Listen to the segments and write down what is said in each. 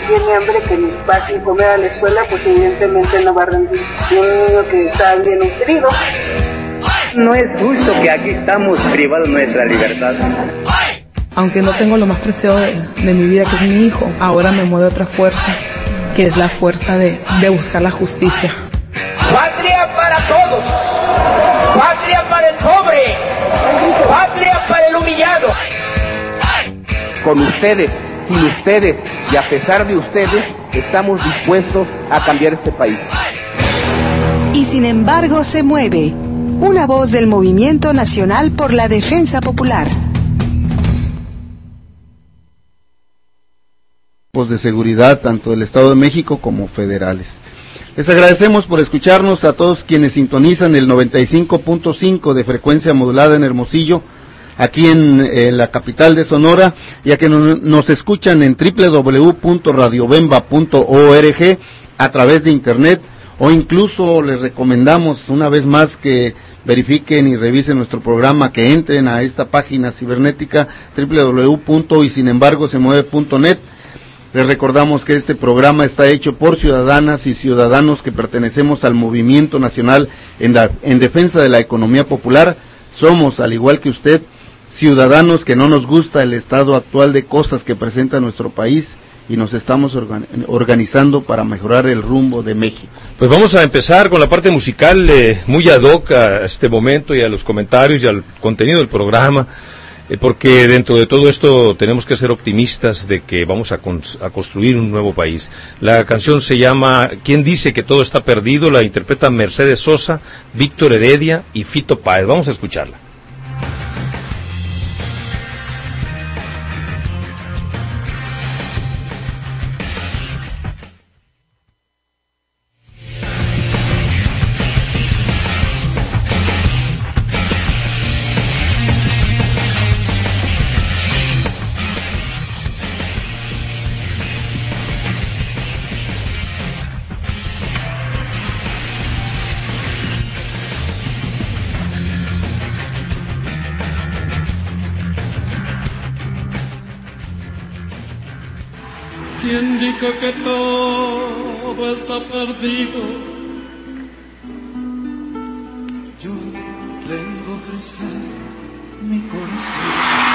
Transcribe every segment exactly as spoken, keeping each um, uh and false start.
tiene hambre que va sin comer a la escuela, pues evidentemente no va a rendir. Y un niño que está bien nutrido. No es justo que aquí estamos privados de nuestra libertad. Aunque no tengo lo más preciado de, de mi vida, que es mi hijo, ahora me mueve otra fuerza, que es la fuerza de, de buscar la justicia. Patria para todos, patria para el pobre, patria para el humillado. Con ustedes, sin ustedes y a pesar de ustedes, estamos dispuestos a cambiar este país. Y sin embargo se mueve, una voz del Movimiento Nacional por la Defensa Popular. De seguridad, tanto del Estado de México como federales. Les agradecemos por escucharnos a todos quienes sintonizan el noventa y cinco punto cinco de frecuencia modulada en Hermosillo, aquí en eh, la capital de Sonora, y a que no, nos escuchan en doble u doble u doble u punto radio bemba punto org a través de internet, o incluso les recomendamos una vez más que verifiquen y revisen nuestro programa, que entren a esta página cibernética doble u doble u doble u punto y sin embargo se mueve punto net. Les recordamos que este programa está hecho por ciudadanas y ciudadanos que pertenecemos al Movimiento Nacional en, la, en defensa de la economía popular. Somos, al igual que usted, ciudadanos que no nos gusta el estado actual de cosas que presenta nuestro país y nos estamos organ, organizando para mejorar el rumbo de México. Pues vamos a empezar con la parte musical, eh, muy ad hoc a este momento y a los comentarios y al contenido del programa. Porque dentro de todo esto tenemos que ser optimistas de que vamos a, con, a construir un nuevo país. La canción se llama ¿Quién dice que todo está perdido? La interpretan Mercedes Sosa, Víctor Heredia y Fito Páez. Vamos a escucharla. ¿Quién dijo que todo está perdido? Yo vengo a ofrecer mi corazón.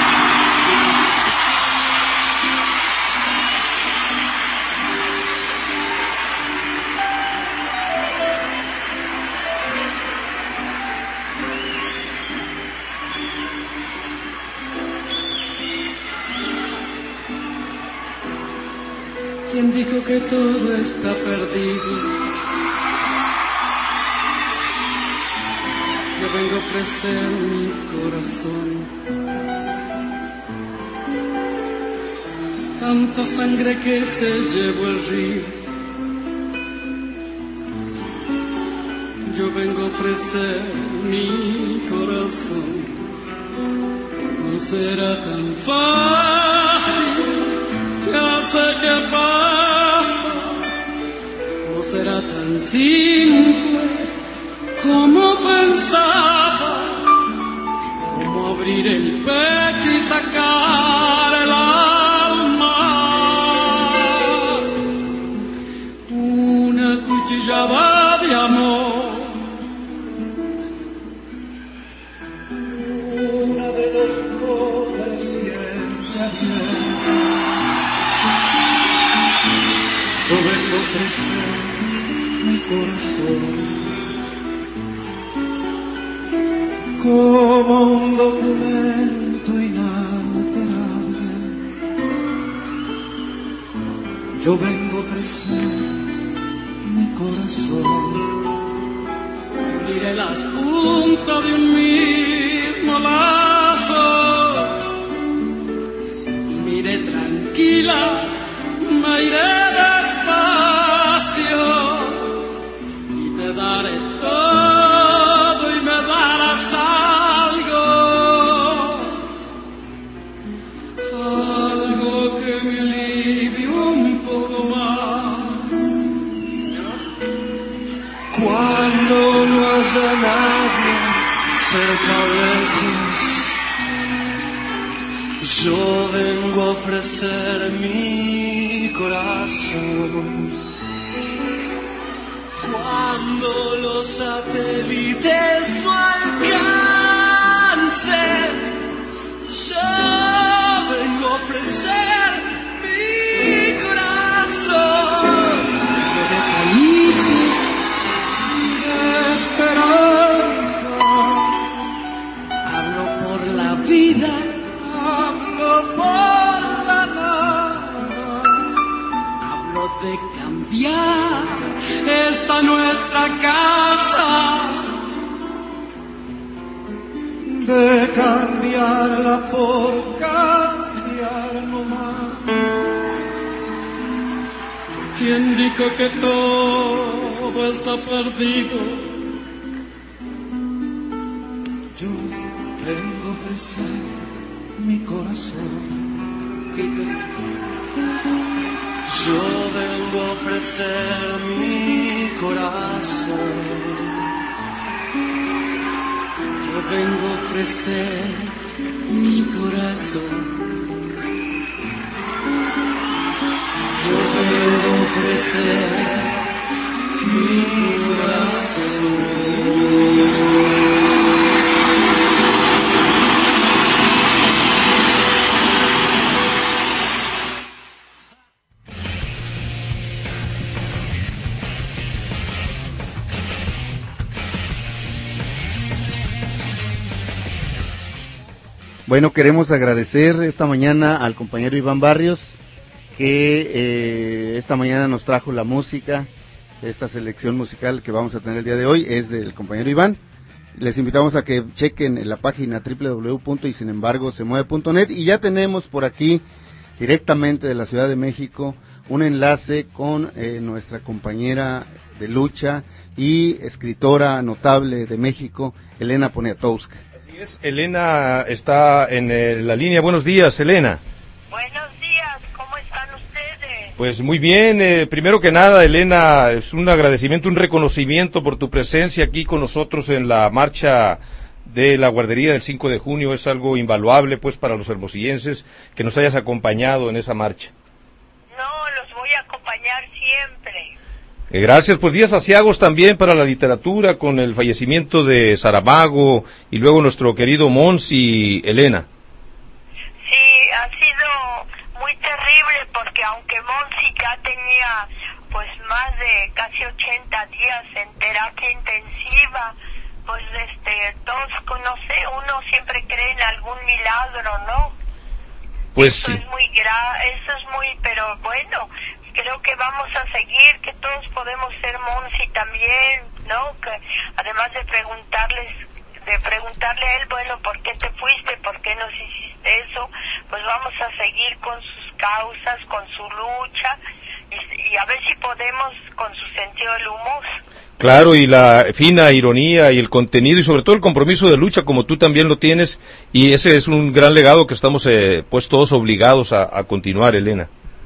¿Quién dijo que todo está perdido? Yo vengo a ofrecer mi corazón. Tanta sangre que se llevó el río. Yo vengo a ofrecer mi corazón. No será tan fácil. Ya sé qué pasa, no será tan simple como pensaba, como abrir el pecho y sacar el alma. Una cuchillada de amor, una de los pobres siempre abierta. Yo vengo a ofrecer mi corazón como un documento inalterable. Yo vengo a ofrecer mi corazón. Mire las puntas de un mismo lazo y mire tranquila, me iré despacio y te daré todo y me darás algo, algo que me alivie un poco más. Cuando no haya nadie cerca o lejos, yo vengo a ofrecer mi corazón. Cuando los satélites no alcancen, yo vengo a ofrecer mi corazón. Hablo de países de esperanza, hablo por la vida, hablo por la nada, hablo de cambiar esta nuestra casa, de cambiarla por cambiar nomás. ¿Quién dijo que todo está perdido? Yo vengo a ofrecer mi corazón. Yo vengo a ofrecer mi corazón. Yo vengo a ofrecer mi corazón. Yo vengo a ofrecer mi corazón. Bueno, queremos agradecer esta mañana al compañero Iván Barrios, que eh, esta mañana nos trajo la música. Esta selección musical que vamos a tener el día de hoy es del compañero Iván. Les invitamos a que chequen en la página doble u doble u doble u punto y sin embargo se mueve punto net, y ya tenemos por aquí directamente de la Ciudad de México un enlace con eh, nuestra compañera de lucha y escritora notable de México, Elena Poniatowska. Elena está en eh, la línea. Buenos días, Elena. Buenos días, ¿cómo están ustedes? Pues muy bien, eh, primero que nada, Elena, es un agradecimiento, un reconocimiento por tu presencia aquí con nosotros en la marcha de la guardería del cinco de junio. Es algo invaluable pues para los hermosillenses que nos hayas acompañado en esa marcha. No, los voy a acompañar siempre. Gracias, pues días aciagos también para la literatura con el fallecimiento de Saramago y luego nuestro querido Mons y Elena. Sí, ha sido muy terrible porque aunque Monsi ya tenía pues más de casi ochenta días en terapia intensiva, pues este, todos, no sé, uno siempre cree en algún milagro, ¿no? Pues eso sí. es muy gra eso es muy, pero bueno, creo que vamos a seguir, que todos podemos ser Monsi también, ¿no? Que además de preguntarles, de preguntarle a él, bueno, ¿por qué te fuiste? ¿Por qué nos hiciste eso? Pues vamos a seguir con sus causas, con su lucha, y, y a ver si podemos con su sentido del humor. Claro, y la fina ironía y el contenido y sobre todo el compromiso de lucha como tú también lo tienes, y ese es un gran legado que estamos eh, pues todos obligados a, a continuar, Elena.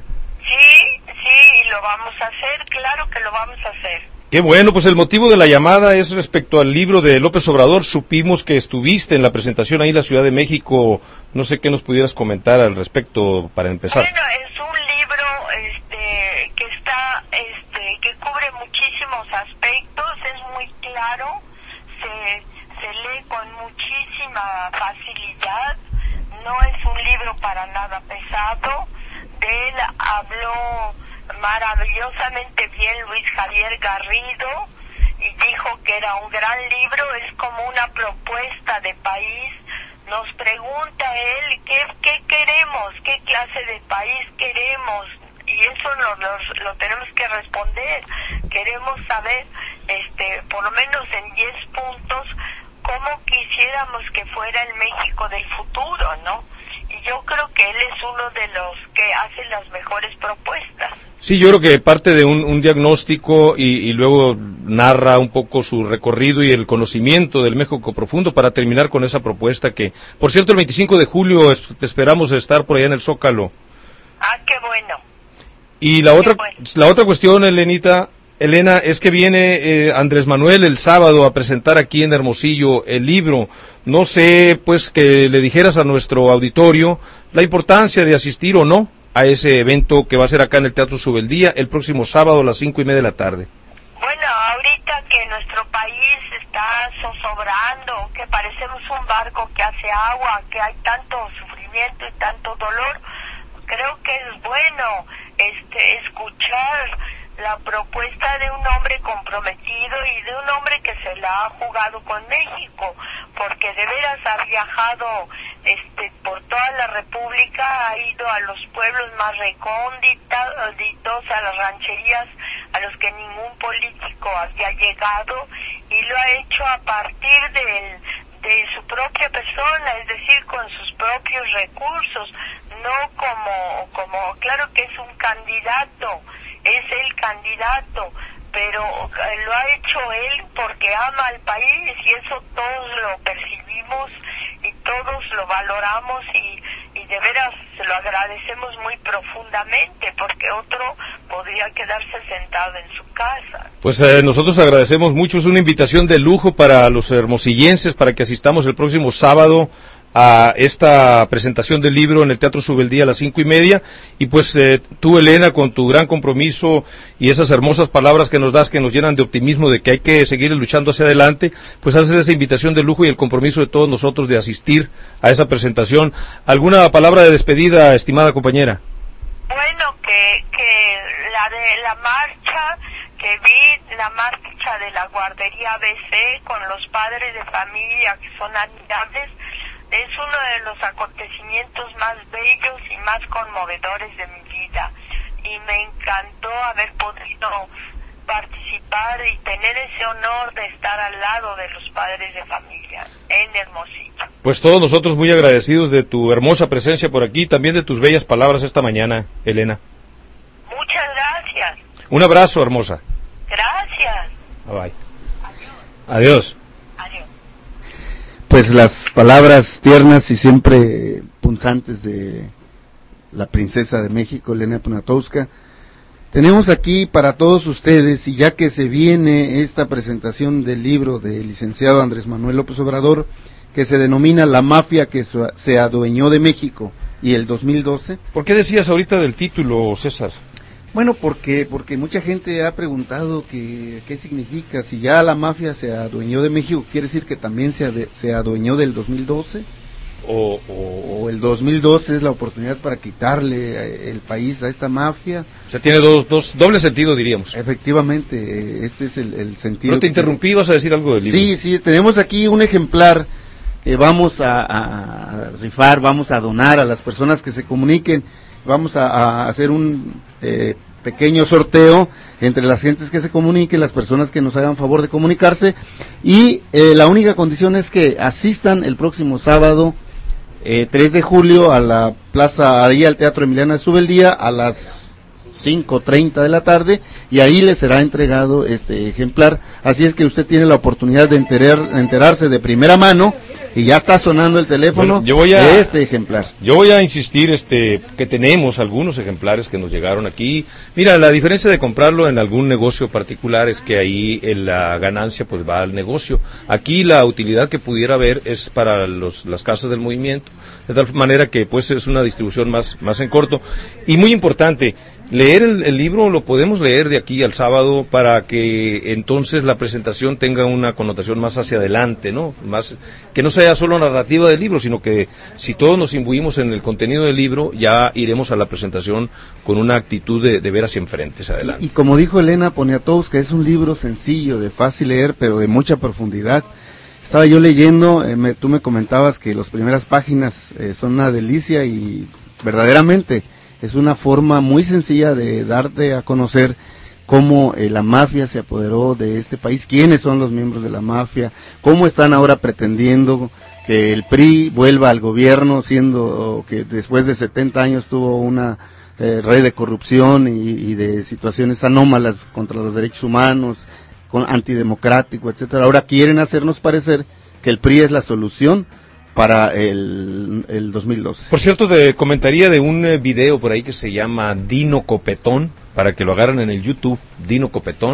Sí, sí, lo vamos a hacer, claro que lo vamos a hacer. Qué bueno, pues el motivo de la llamada es respecto al libro de López Obrador. Supimos que estuviste en la presentación ahí en la Ciudad de México, no sé qué nos pudieras comentar al respecto para empezar. Bueno, es un libro este, que está, este, que cubre muchísimos aspectos, es muy claro, se, se lee con muchísima facilidad, no es un libro para nada pesado. De él habló maravillosamente bien Luis Javier Garrido y dijo que era un gran libro, es como una propuesta de país. Nos pregunta él qué, qué queremos, qué clase de país queremos, y eso lo, lo, lo tenemos que responder. Queremos saber, este, por lo menos en diez puntos, cómo quisiéramos que fuera el México del futuro, ¿no? Y yo creo que él es uno de los que hace las mejores propuestas. Sí, yo creo que parte de un, un diagnóstico y, y luego narra un poco su recorrido y el conocimiento del México profundo para terminar con esa propuesta que, por cierto, el veinticinco de julio es, esperamos estar por allá en el Zócalo. Ah, qué bueno. Y la qué otra bueno. la otra cuestión, Elenita, Elena, es que viene eh, Andrés Manuel el sábado a presentar aquí en Hermosillo el libro. No sé, pues, que le dijeras a nuestro auditorio la importancia de asistir o no. a ese evento que va a ser acá en el Teatro Subeldía el próximo sábado a las cinco y media de la tarde? Bueno, ahorita que nuestro país está zozobrando, que parecemos un barco que hace agua, que hay tanto sufrimiento y tanto dolor, creo que es bueno este escuchar la propuesta de un hombre comprometido y de un hombre que se la ha jugado con México, porque de veras ha viajado este por toda la República, ha ido a los pueblos más recónditos, a las rancherías a los que ningún político había llegado, y lo ha hecho a partir del de su propia persona, es decir, con sus propios recursos, no como, como, claro que es un candidato, es el candidato, pero lo ha hecho él porque ama al país, y eso todos lo percibimos y todos lo valoramos, y, y de veras se lo agradecemos muy profundamente, porque otro podría quedarse sentado en su casa. Pues eh, nosotros agradecemos mucho, es una invitación de lujo para los hermosillenses, para que asistamos el próximo sábado a esta presentación del libro en el Teatro Subeldía a las cinco y media, y pues eh, tú, Elena, con tu gran compromiso y esas hermosas palabras que nos das, que nos llenan de optimismo de que hay que seguir luchando hacia adelante, pues haces esa invitación de lujo y el compromiso de todos nosotros de asistir a esa presentación. ¿Alguna palabra de despedida, estimada compañera? Bueno, que, que la de la marcha, que vi la marcha de la guardería A B C con los padres de familia que son admirables, es uno de los acontecimientos más bellos y más conmovedores de mi vida, y me encantó haber podido participar y tener ese honor de estar al lado de los padres de familia en Hermosillo. Pues todos nosotros muy agradecidos de tu hermosa presencia por aquí, también de tus bellas palabras esta mañana, Elena. Muchas gracias. Un abrazo, hermosa. Gracias. Bye bye. Adiós. Adiós. Pues las palabras tiernas y siempre punzantes de la princesa de México, Elena Poniatowska. Tenemos aquí para todos ustedes, y ya que se viene esta presentación del libro del licenciado Andrés Manuel López Obrador, que se denomina La mafia que se adueñó de México y el dos mil doce. ¿Por qué decías ahorita del título, César? Bueno, porque porque mucha gente ha preguntado que, qué significa, si ya la mafia se adueñó de México, ¿quiere decir que también se, ade, se adueñó del dos mil doce? O, o, o el dos mil doce es la oportunidad para quitarle el país a esta mafia. O sea, tiene dos, dos doble sentido, diríamos. Efectivamente, este es el, el sentido. No te interrumpí, vas a decir algo del libro. Sí, sí, tenemos aquí un ejemplar que vamos a, a rifar, vamos a donar a las personas que se comuniquen, vamos a, a hacer un eh, pequeño sorteo entre las gentes que se comuniquen, las personas que nos hagan favor de comunicarse, y eh, la única condición es que asistan el próximo sábado Eh, tres de julio a la plaza, ahí al Teatro Emiliana Subeldía a las cinco treinta de la tarde, y ahí le será entregado este ejemplar. Así es que usted tiene la oportunidad de enterar, enterarse de primera mano, y ya está sonando el teléfono, bueno, yo voy a, de este ejemplar. Yo voy a insistir este que tenemos algunos ejemplares que nos llegaron aquí. Mira, la diferencia de comprarlo en algún negocio particular es que ahí la ganancia pues va al negocio. Aquí la utilidad que pudiera haber es para los, las casas del movimiento, de tal manera que pues es una distribución más, más en corto. Y muy importante, leer el, el libro lo podemos leer de aquí al sábado para que entonces la presentación tenga una connotación más hacia adelante, ¿no? Más, que no sea solo narrativa del libro, sino que si todos nos imbuimos en el contenido del libro, ya iremos a la presentación con una actitud de, de ver hacia enfrente, hacia adelante. Y, y como dijo Elena Poniatowska, es un libro sencillo, de fácil leer, pero de mucha profundidad. Estaba yo leyendo, eh, me, tú me comentabas que las primeras páginas eh, son una delicia, y verdaderamente es una forma muy sencilla de darte a conocer cómo eh, la mafia se apoderó de este país, quiénes son los miembros de la mafia, cómo están ahora pretendiendo que el P R I vuelva al gobierno, siendo que después de setenta años tuvo una eh, red de corrupción y, y de situaciones anómalas contra los derechos humanos, con antidemocrático, etcétera. Ahora quieren hacernos parecer que el P R I es la solución para el, el dos mil doce. Por cierto, te comentaría de un eh, video por ahí que se llama Dino Copetón, para que lo agarren en el YouTube, Dino Copetón,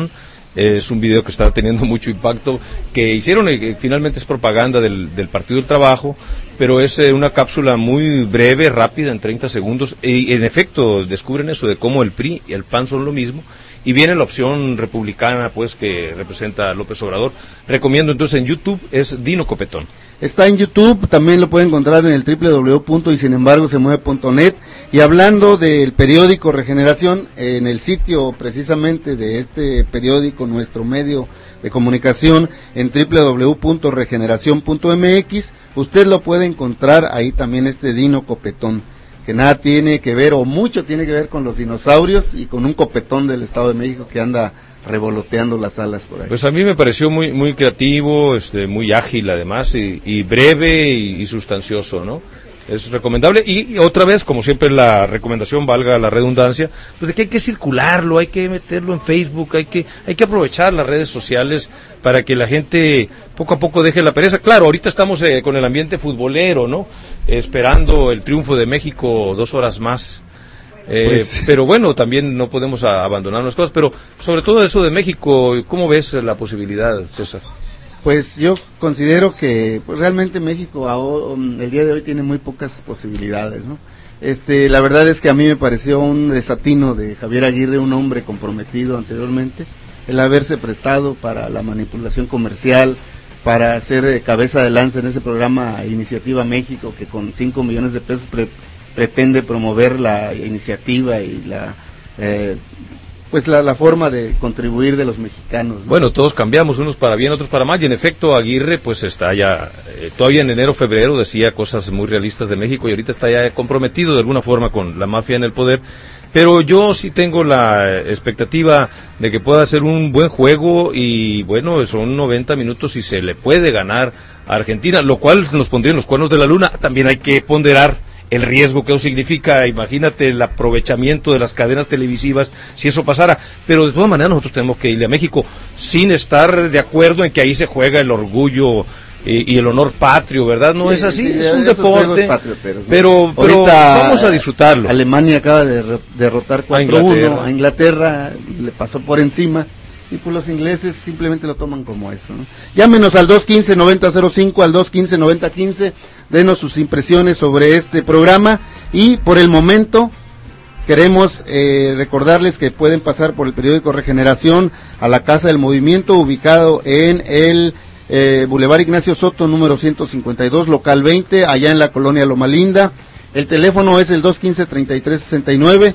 Es un video que está teniendo mucho impacto, que hicieron, eh, finalmente es propaganda del, del Partido del Trabajo, pero es eh, una cápsula muy breve, rápida, en treinta segundos, y en efecto descubren eso de cómo el P R I y el P A N son lo mismo, y viene la opción republicana, pues, que representa a López Obrador. Recomiendo entonces en YouTube, es Dino Copetón. Está en YouTube, también lo pueden encontrar en el doble u doble u doble u punto y sin embargo se mueve punto net. Y hablando del periódico Regeneración, en el sitio precisamente de este periódico, nuestro medio de comunicación, en doble u doble u doble u punto regeneración punto m x, usted lo puede encontrar ahí también, este Dino Copetón, que nada tiene que ver, o mucho tiene que ver con los dinosaurios y con un copetón del Estado de México que anda revoloteando las alas por ahí. Pues a mí me pareció muy muy creativo, este, muy ágil además, y, y breve y, y sustancioso, ¿no? Es recomendable, y, y otra vez, como siempre la recomendación, valga la redundancia, pues de que hay que circularlo, hay que meterlo en Facebook, hay que hay que aprovechar las redes sociales para que la gente poco a poco deje la pereza. Claro, ahorita estamos eh, con el ambiente futbolero, ¿no? Eh, esperando el triunfo de México dos horas más. Eh, pues, pero bueno, también no podemos a, abandonar las cosas, pero sobre todo eso de México, ¿cómo ves la posibilidad, César? Pues yo considero que pues, realmente México ahora, el día de hoy tiene muy pocas posibilidades, ¿no? Este, la verdad es que a mí me pareció un desatino de Javier Aguirre, un hombre comprometido anteriormente, el haberse prestado para la manipulación comercial, para ser eh, cabeza de lanza en ese programa Iniciativa México, que con cinco millones de pesos pre pretende promover la iniciativa y la eh, pues la, la forma de contribuir de los mexicanos, ¿no? Bueno, todos cambiamos, unos para bien, otros para mal, y en efecto Aguirre pues está ya, eh, todavía en enero, febrero decía cosas muy realistas de México, y ahorita está ya comprometido de alguna forma con la mafia en el poder, pero yo sí tengo la expectativa de que pueda ser un buen juego, y bueno, son noventa minutos y se le puede ganar a Argentina, lo cual nos pondría en los cuernos de la luna. También hay que ponderar el riesgo que eso significa, imagínate el aprovechamiento de las cadenas televisivas si eso pasara, pero de todas maneras nosotros tenemos que irle a México sin estar de acuerdo en que ahí se juega el orgullo y, y el honor patrio, ¿verdad? No sí, es así, sí, es un deporte, ¿no? pero, pero vamos a disfrutarlo. Alemania acaba de derrotar cuatro uno a, a Inglaterra, le pasó por encima, y pues los ingleses simplemente lo toman como eso, ¿no? Llámenos al dos quince, noventa cero cinco, al dos quince, noventa quince, denos sus impresiones sobre este programa, y por el momento queremos eh, recordarles que pueden pasar por el periódico Regeneración a la Casa del Movimiento, ubicado en el eh, Boulevard Ignacio Soto, número ciento cincuenta y dos, local veinte, allá en la colonia Loma Linda. El teléfono es el dos quince, treinta y tres sesenta y nueve,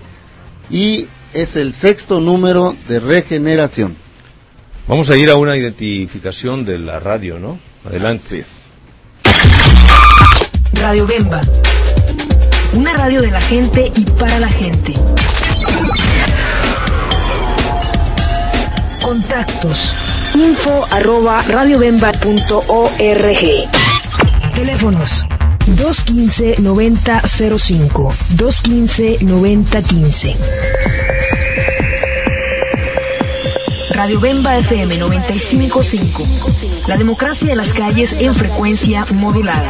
y es el sexto número de Regeneración. Vamos a ir a una identificación de la radio, ¿no? Adelante. Radio Bemba, una radio de la gente y para la gente. Contactos: info arroba radiobemba punto org. Teléfonos: dos quince, noventa cero cinco, dos quince, noventa quince. Radio Bemba F M noventa y cinco punto cinco. La democracia de las calles en frecuencia modulada.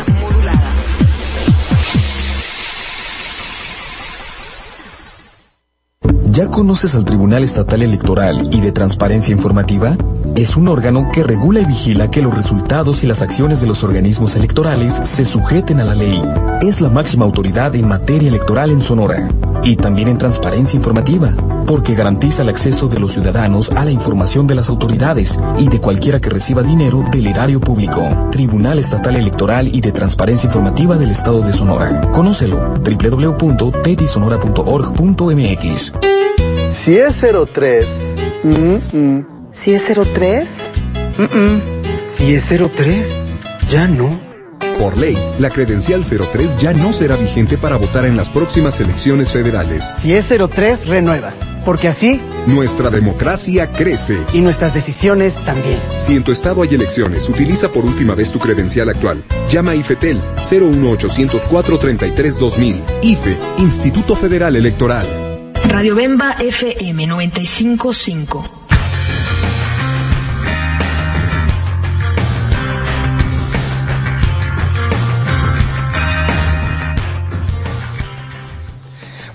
¿Ya conoces al Tribunal Estatal Electoral y de Transparencia Informativa? Es un órgano que regula y vigila que los resultados y las acciones de los organismos electorales se sujeten a la ley. Es la máxima autoridad en materia electoral en Sonora. Y también en transparencia informativa, porque garantiza el acceso de los ciudadanos a la información de las autoridades y de cualquiera que reciba dinero del erario público. Tribunal Estatal Electoral y de Transparencia Informativa del Estado de Sonora. Conócelo, doble u doble u doble u punto t e d i sonora punto org punto m x. Si es cero tres, mm-mm. Si es cero tres, mm-mm. Si es cero tres, ya no. Por ley, la credencial cero tres ya no será vigente para votar en las próximas elecciones federales. Si es cero tres, renueva, porque así nuestra democracia crece. Y nuestras decisiones también. Si en tu estado hay elecciones, utiliza por última vez tu credencial actual. Llama a IFETEL cero uno ochocientos cuatro treinta y tres dos mil. I F E, Instituto Federal Electoral. Radio Bemba F M noventa y cinco punto cinco.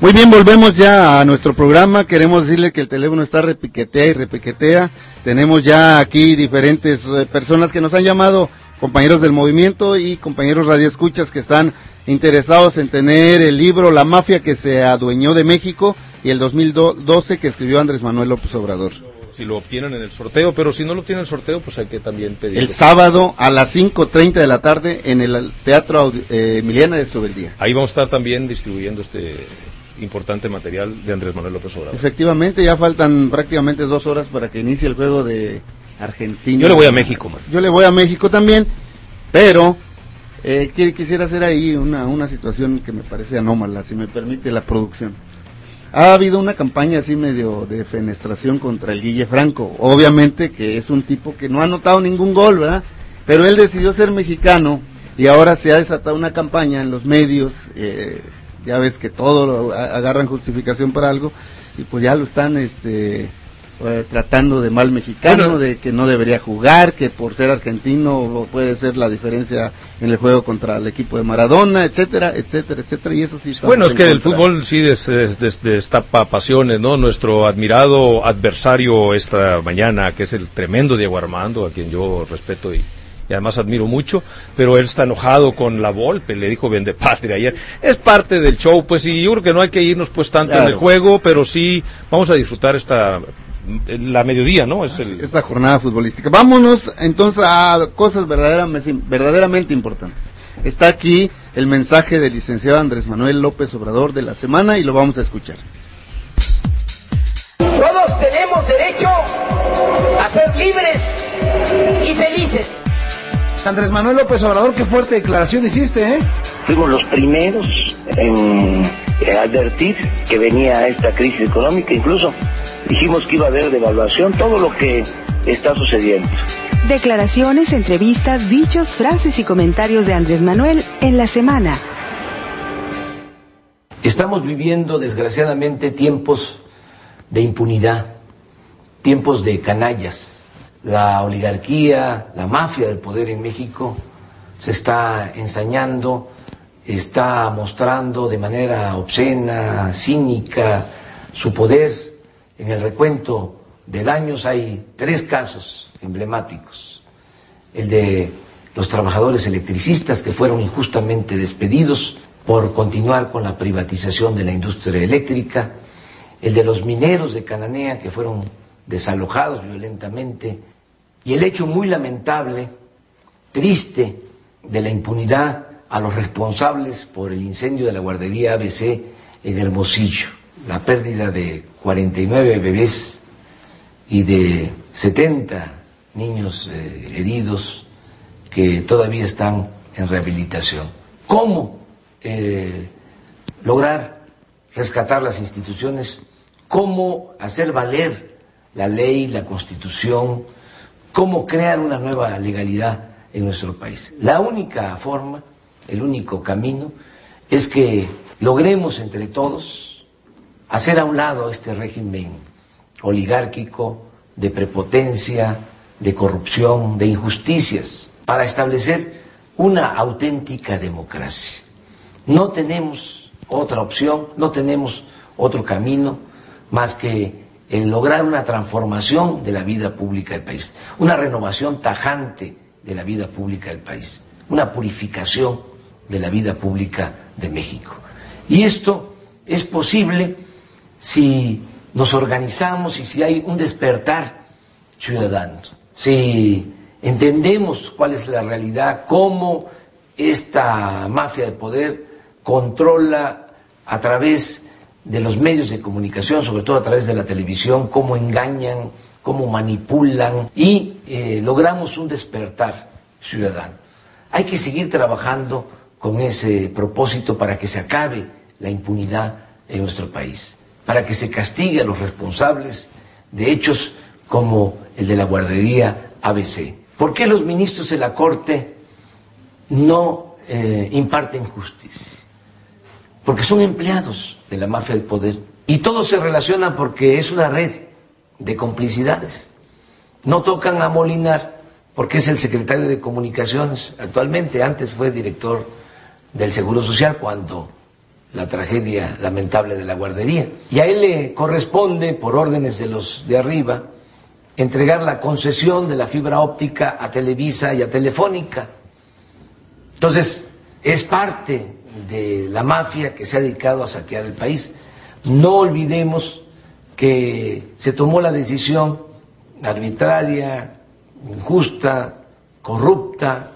Muy bien, volvemos ya a nuestro programa. Queremos decirle que el teléfono está repiquetea y repiquetea. Tenemos ya aquí diferentes eh, personas que nos han llamado, compañeros del movimiento y compañeros radioescuchas que están interesados en tener el libro La Mafia que se adueñó de México y el dos mil doce que escribió Andrés Manuel López Obrador. Si lo obtienen en el sorteo, pero si no lo obtienen en el sorteo, pues hay que también pedirlo. El sábado a las cinco treinta de la tarde en el Teatro eh, Emiliana de Sobeldía. Ahí vamos a estar también distribuyendo este importante material de Andrés Manuel López Obrador. Efectivamente, ya faltan prácticamente dos horas para que inicie el juego de Argentina. Yo le voy a México, man. Yo le voy a México también, pero eh, quisiera hacer ahí una, una situación que me parece anómala, si me permite la producción. Ha habido una campaña así medio de fenestración contra el Guille Franco, obviamente que es un tipo que no ha anotado ningún gol, ¿verdad? Pero él decidió ser mexicano y ahora se ha desatado una campaña en los medios, eh, ya ves que todo lo agarran justificación para algo y pues ya lo están este eh, tratando de mal mexicano, bueno, de que no debería jugar, que por ser argentino puede ser la diferencia en el juego contra el equipo de Maradona, etcétera, etcétera, etcétera, y eso sí está. Bueno, es que el fútbol sí des, des, des, destapa pasiones, ¿no? Nuestro admirado adversario esta mañana, que es el tremendo Diego Armando, a quien yo respeto y y además admiro mucho, pero él está enojado con la Volpe, le dijo bien de patria ayer. Es parte del show, pues, y yo creo que no hay que irnos pues tanto claro. en el juego, pero sí vamos a disfrutar esta la mediodía, ¿no? Es el... esta jornada futbolística. Vámonos entonces a cosas verdaderamente, verdaderamente importantes. Está aquí el mensaje del licenciado Andrés Manuel López Obrador de la semana y lo vamos a escuchar. Todos tenemos derecho a ser libres y felices. Andrés Manuel López Obrador, qué fuerte declaración hiciste, ¿eh? Fuimos los primeros en advertir que venía esta crisis económica, incluso dijimos que iba a haber devaluación, todo lo que está sucediendo. Declaraciones, entrevistas, dichos, frases y comentarios de Andrés Manuel en la semana. Estamos viviendo, desgraciadamente, tiempos de impunidad, tiempos de canallas. La oligarquía, la mafia del poder en México se está ensañando, está mostrando de manera obscena, cínica, su poder. En el recuento de daños hay tres casos emblemáticos. El de los trabajadores electricistas que fueron injustamente despedidos por continuar con la privatización de la industria eléctrica, el de los mineros de Cananea que fueron desalojados violentamente, y el hecho muy lamentable, triste, de la impunidad a los responsables por el incendio de la guardería A B C en Hermosillo, la pérdida de cuarenta y nueve bebés y de setenta niños eh, heridos que todavía están en rehabilitación. ¿Cómo eh, lograr rescatar las instituciones? ¿Cómo hacer valer la ley, la Constitución? ¿Cómo crear una nueva legalidad en nuestro país? La única forma, el único camino, es que logremos entre todos hacer a un lado este régimen oligárquico de prepotencia, de corrupción, de injusticias, para establecer una auténtica democracia. No tenemos otra opción, no tenemos otro camino más que el lograr una transformación de la vida pública del país, una renovación tajante de la vida pública del país, una purificación de la vida pública de México. Y esto es posible si nos organizamos y si hay un despertar ciudadano, si entendemos cuál es la realidad, cómo esta mafia de poder controla a través de los medios de comunicación, sobre todo a través de la televisión, cómo engañan, cómo manipulan y eh, logramos un despertar ciudadano. Hay que seguir trabajando con ese propósito para que se acabe la impunidad en nuestro país, para que se castigue a los responsables de hechos como el de la guardería A B C. ¿Por qué los ministros de la Corte no eh, imparten justicia? Porque son empleados de la mafia del poder. Y todo se relaciona porque es una red de complicidades. No tocan a Molinar porque es el secretario de Comunicaciones actualmente, antes fue director del Seguro Social cuando la tragedia lamentable de la guardería. Y a él le corresponde, por órdenes de los de arriba, entregar la concesión de la fibra óptica a Televisa y a Telefónica. Entonces, es parte de la mafia que se ha dedicado a saquear el país. No olvidemos que se tomó la decisión arbitraria, injusta, corrupta,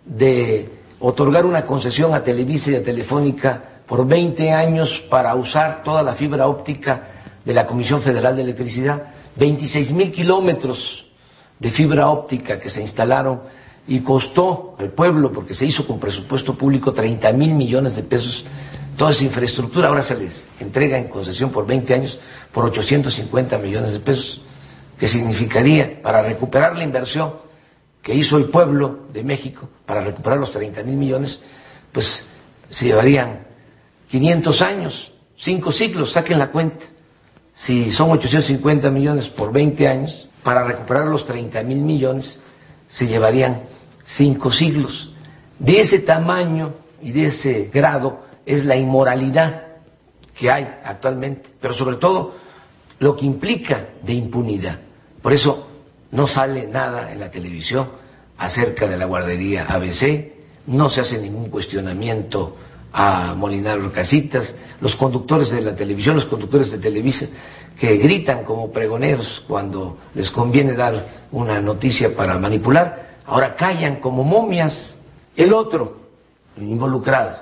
de otorgar una concesión a Televisa y a Telefónica por veinte años para usar toda la fibra óptica de la Comisión Federal de Electricidad, veintiséis mil kilómetros de fibra óptica que se instalaron y costó al pueblo, porque se hizo con presupuesto público, treinta mil millones de pesos. Toda esa infraestructura ahora se les entrega en concesión por veinte años por ochocientos cincuenta millones de pesos, que significaría, para recuperar la inversión que hizo el pueblo de México, para recuperar los treinta mil millones, pues se llevarían quinientos años, cinco siglos, saquen la cuenta. Si son ochocientos cincuenta millones por veinte años, para recuperar los treinta mil millones, se llevarían cinco siglos. De ese tamaño y de ese grado es la inmoralidad que hay actualmente, pero sobre todo lo que implica de impunidad. Por eso no sale nada en la televisión acerca de la guardería A B C, no se hace ningún cuestionamiento a Molinar Orcasitas, los conductores de la televisión, los conductores de Televisa, que gritan como pregoneros cuando les conviene dar una noticia para manipular, ahora callan como momias. El otro involucrado,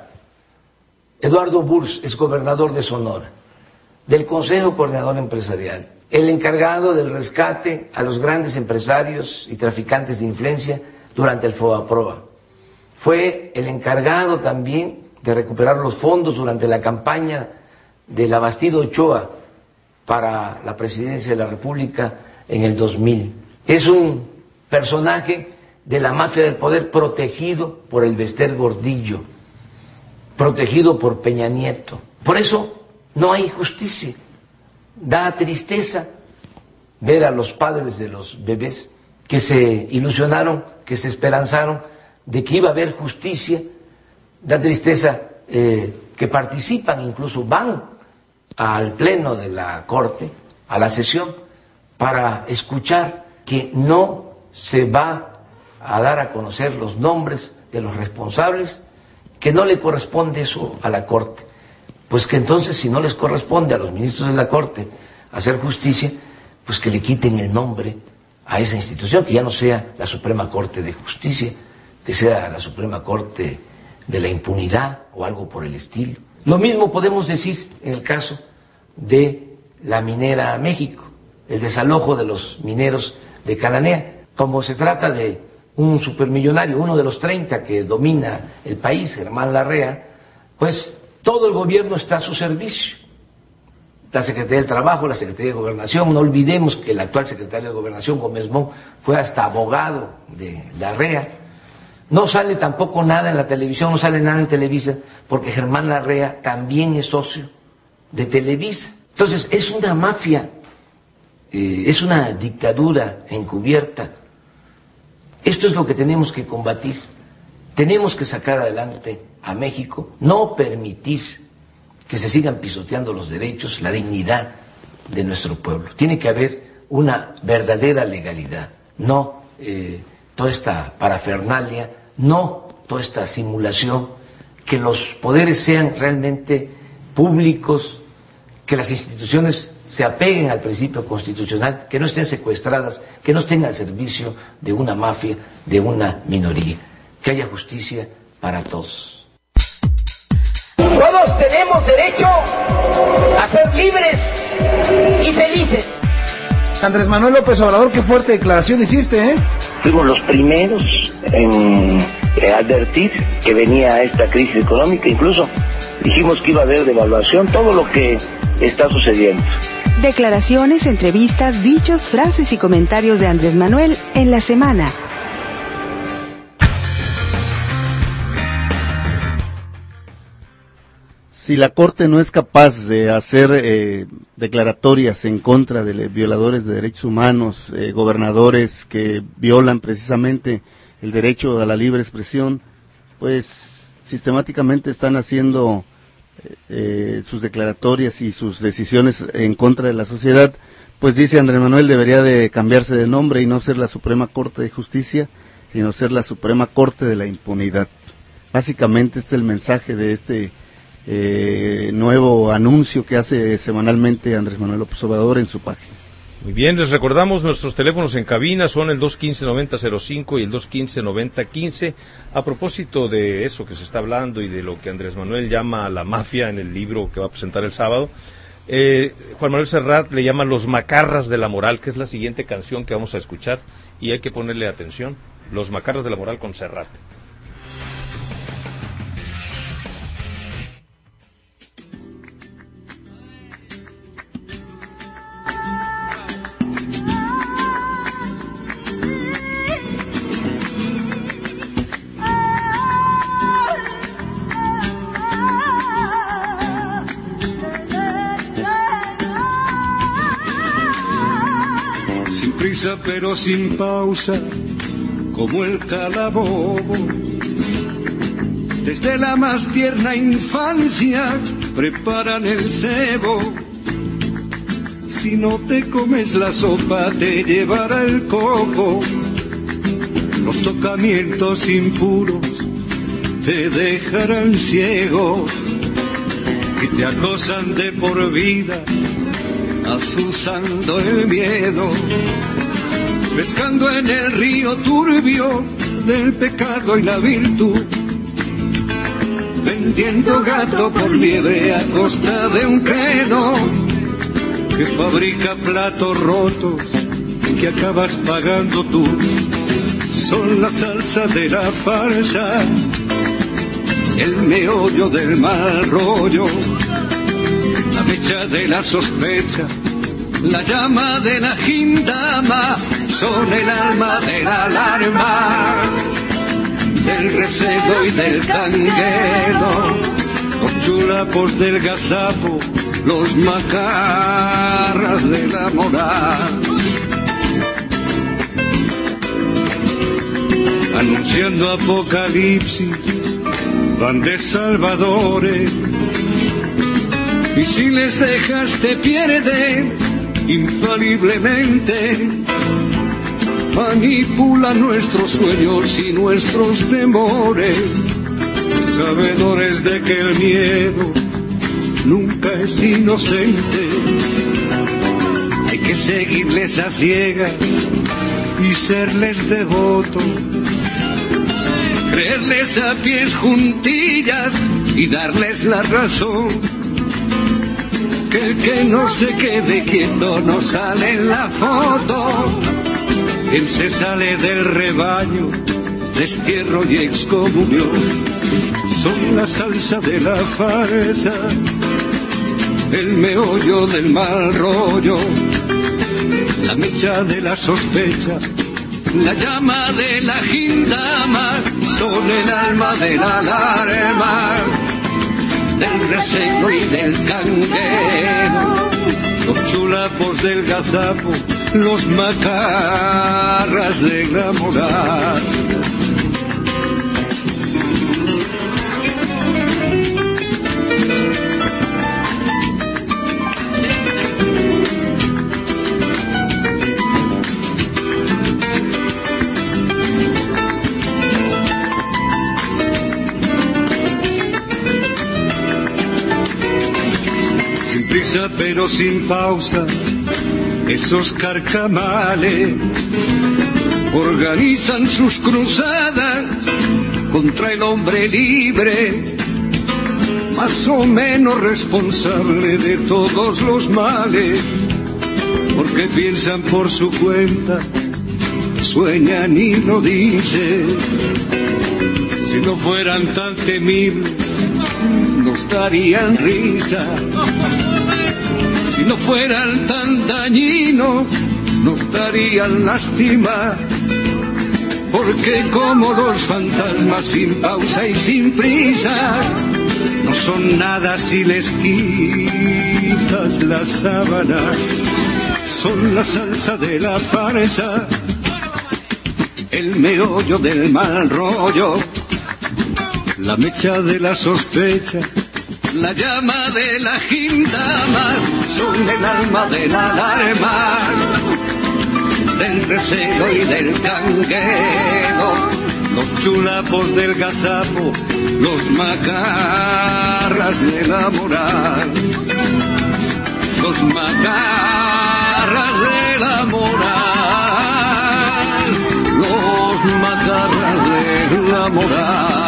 Eduardo Burs, es gobernador de Sonora, del Consejo Coordinador Empresarial, el encargado del rescate a los grandes empresarios y traficantes de influencia durante el FOBAPROA. Fue el encargado también de recuperar los fondos durante la campaña de la Bastido Ochoa para la presidencia de la República en el dos mil. Es un personaje de la mafia del poder protegido por el Bester Gordillo, protegido por Peña Nieto. Por eso no hay justicia. Da tristeza ver a los padres de los bebés que se ilusionaron, que se esperanzaron de que iba a haber justicia. Da tristeza eh, que participan, incluso van al pleno de la Corte, a la sesión, para escuchar que no se va a dar a conocer los nombres de los responsables, que no le corresponde eso a la Corte. Pues que entonces, si no les corresponde a los ministros de la Corte hacer justicia, pues que le quiten el nombre a esa institución, que ya no sea la Suprema Corte de Justicia, que sea la Suprema Corte de la Impunidad o algo por el estilo. Lo mismo podemos decir en el caso de la minera México, el desalojo de los mineros de Cananea. Como se trata de un supermillonario, uno de los treinta que domina el país, Germán Larrea, pues todo el gobierno está a su servicio. La Secretaría del Trabajo, la Secretaría de Gobernación, no olvidemos que el actual secretario de Gobernación, Gómez Mon, fue hasta abogado de Larrea. No sale tampoco nada en la televisión, no sale nada en Televisa, porque Germán Larrea también es socio de Televisa. Entonces, es una mafia, eh, es una dictadura encubierta. Esto es lo que tenemos que combatir. Tenemos que sacar adelante a México, no permitir que se sigan pisoteando los derechos, la dignidad de nuestro pueblo. Tiene que haber una verdadera legalidad, no eh, toda esta parafernalia, no toda esta simulación, que los poderes sean realmente públicos, que las instituciones se apeguen al principio constitucional, que no estén secuestradas, que no estén al servicio de una mafia, de una minoría, que haya justicia para todos. Todos tenemos derecho a ser libres y felices. Andrés Manuel López Obrador, qué fuerte declaración hiciste, ¿eh? Fuimos los primeros en eh, advertir que venía esta crisis económica, incluso dijimos que iba a haber devaluación, todo lo que está sucediendo. Declaraciones, entrevistas, dichos, frases y comentarios de Andrés Manuel en la semana. Si la Corte no es capaz de hacer eh, declaratorias en contra de violadores de derechos humanos, eh, gobernadores que violan precisamente el derecho a la libre expresión, pues sistemáticamente están haciendo eh, sus declaratorias y sus decisiones en contra de la sociedad, pues dice Andrés Manuel debería de cambiarse de nombre y no ser la Suprema Corte de Justicia, sino ser la Suprema Corte de la Impunidad. Básicamente este es el mensaje de este eh, nuevo anuncio que hace semanalmente Andrés Manuel López Obrador en su página. Muy bien, les recordamos nuestros teléfonos en cabina, son el dos uno cinco, noventa cero cinco y el dos uno cinco, noventa quince. A propósito de eso que se está hablando y de lo que Andrés Manuel llama la mafia en el libro que va a presentar el sábado, eh, Juan Manuel Serrat le llama Los Macarras de la Moral, que es la siguiente canción que vamos a escuchar y hay que ponerle atención. Los Macarras de la Moral con Serrat. Prisa pero sin pausa, como el calabobo. Desde la más tierna infancia preparan el cebo. Si no te comes la sopa te llevará el coco. Los tocamientos impuros te dejarán ciego y te acosan de por vida, azuzando el miedo, pescando en el río turbio del pecado y la virtud, vendiendo gato por liebre a costa de un credo que fabrica platos rotos que acabas pagando tú. Son la salsa de la farsa, el meollo del mal rollo, la mecha de la sospecha, la llama de la gindama, son el alma de la alarma, del recebo y del tanguero, los chulapos del gazapo, los macarras de la moral, anunciando apocalipsis, van de salvadores. Y si les dejas te pierden infaliblemente, manipulan nuestros sueños y nuestros temores, sabedores de que el miedo nunca es inocente. Hay que seguirles a ciegas y serles devotos, creerles a pies juntillas y darles la razón. Que el que no se quede quieto no sale en la foto. Él se sale del rebaño, destierro y excomunión. Son la salsa de la farsa, el meollo del mal rollo, la mecha de la sospecha, la llama de la gindama, son el alma de la alarma, del receno y del canguero, los chulapos del gazapo, los macarras de la moral. Pero sin pausa, esos carcamales organizan sus cruzadas contra el hombre libre, más o menos responsable de todos los males, porque piensan por su cuenta, sueñan y lo dicen. Si no fueran tan temibles, nos darían risa. Si no fueran tan dañinos, nos darían lástima, porque como los fantasmas sin pausa y sin prisa, no son nada si les quitas la sábana, son la salsa de la farsa, el meollo del mal rollo, la mecha de la sospecha, La llama de la gindama son el alma de la alarma, del recelo y del canguero, los chulapos del gazapo, los macarras de la moral, los macarras de la moral, los macarras de la moral.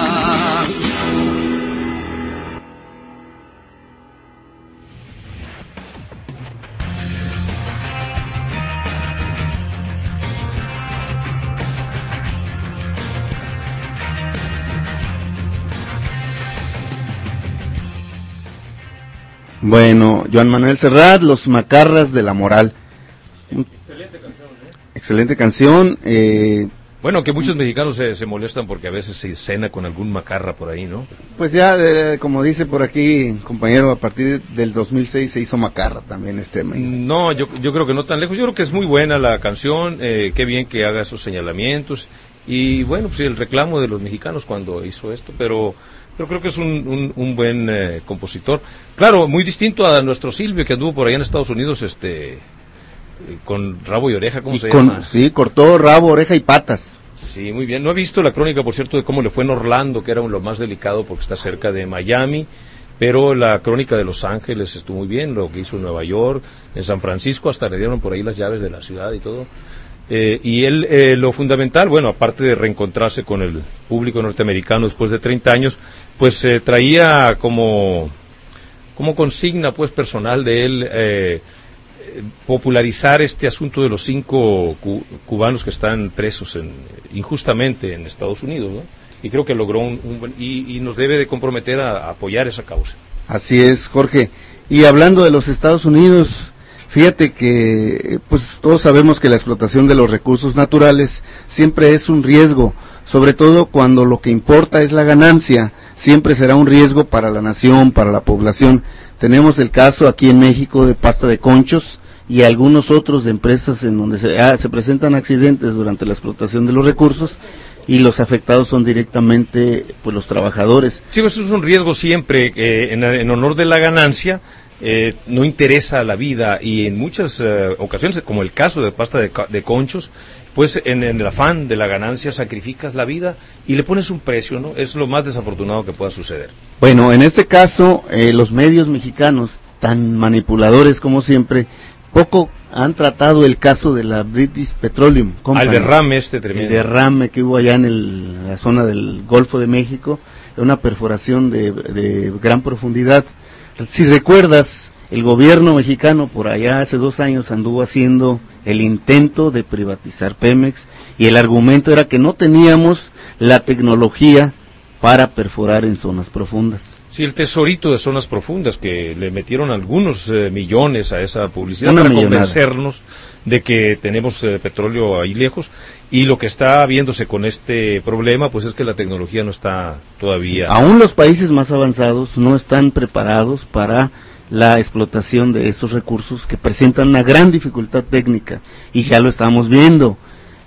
Bueno, Joan Manuel Serrat, Los Macarras de la Moral. Excelente canción, ¿eh? Excelente canción. Eh, bueno, que muchos mexicanos se, se molestan porque a veces se cena con algún macarra por ahí, ¿no? Pues ya, eh, como dice por aquí, compañero, a partir del dos mil seis se hizo macarra también este tema. No, yo, yo creo que no tan lejos. Yo creo que es muy buena la canción, eh, qué bien que haga esos señalamientos. Y bueno, pues el reclamo de los mexicanos cuando hizo esto, pero... Pero creo que es un, un, un buen eh, compositor. Claro, muy distinto a nuestro Silvio, que anduvo por allá en Estados Unidos este eh, con rabo y oreja, ¿cómo y se con, llama? Sí, cortó rabo, oreja y patas. Sí, muy bien. No he visto la crónica, por cierto, de cómo le fue en Orlando, que era lo más delicado porque está cerca de Miami, pero la crónica de Los Ángeles estuvo muy bien, lo que hizo en Nueva York, en San Francisco, hasta le dieron por ahí las llaves de la ciudad y todo. Eh, y él, eh, lo fundamental, bueno, aparte de reencontrarse con el público norteamericano después de treinta años, pues eh, traía como, como consigna pues personal de él eh, popularizar este asunto de los cinco cu- cubanos que están presos en, injustamente en Estados Unidos, ¿no? Y creo que logró un, un buen, y, y nos debe de comprometer a, a apoyar esa causa. Así es, Jorge. Y hablando de los Estados Unidos, fíjate que pues todos sabemos que la explotación de los recursos naturales siempre es un riesgo, sobre todo cuando lo que importa es la ganancia, siempre será un riesgo para la nación, para la población. Tenemos el caso aquí en México de Pasta de Conchos y algunos otros de empresas en donde se, ah, se presentan accidentes durante la explotación de los recursos y los afectados son directamente pues los trabajadores. Sí, pues eso es un riesgo siempre, eh, en, en honor de la ganancia. Eh, no interesa la vida y en muchas eh, ocasiones, como el caso de Pasta de, de Conchos, pues en, en el afán de la ganancia sacrificas la vida y le pones un precio, ¿no? Es lo más desafortunado que pueda suceder. Bueno, en este caso, eh, los medios mexicanos, tan manipuladores como siempre, poco han tratado el caso de la British Petroleum Company. Al derrame este tremendo. El derrame que hubo allá en el, la zona del Golfo de México, una perforación de, de gran profundidad. Si recuerdas, el gobierno mexicano por allá hace dos años anduvo haciendo el intento de privatizar Pemex y el argumento era que no teníamos la tecnología para perforar en zonas profundas. Sí, el tesorito de zonas profundas, que le metieron algunos eh, millones a esa publicidad Una para millonada. convencernos de que tenemos eh, petróleo ahí lejos, y lo que está viéndose con este problema pues es que la tecnología no está todavía... Sí, aún los países más avanzados no están preparados para la explotación de esos recursos que presentan una gran dificultad técnica, y ya lo estamos viendo.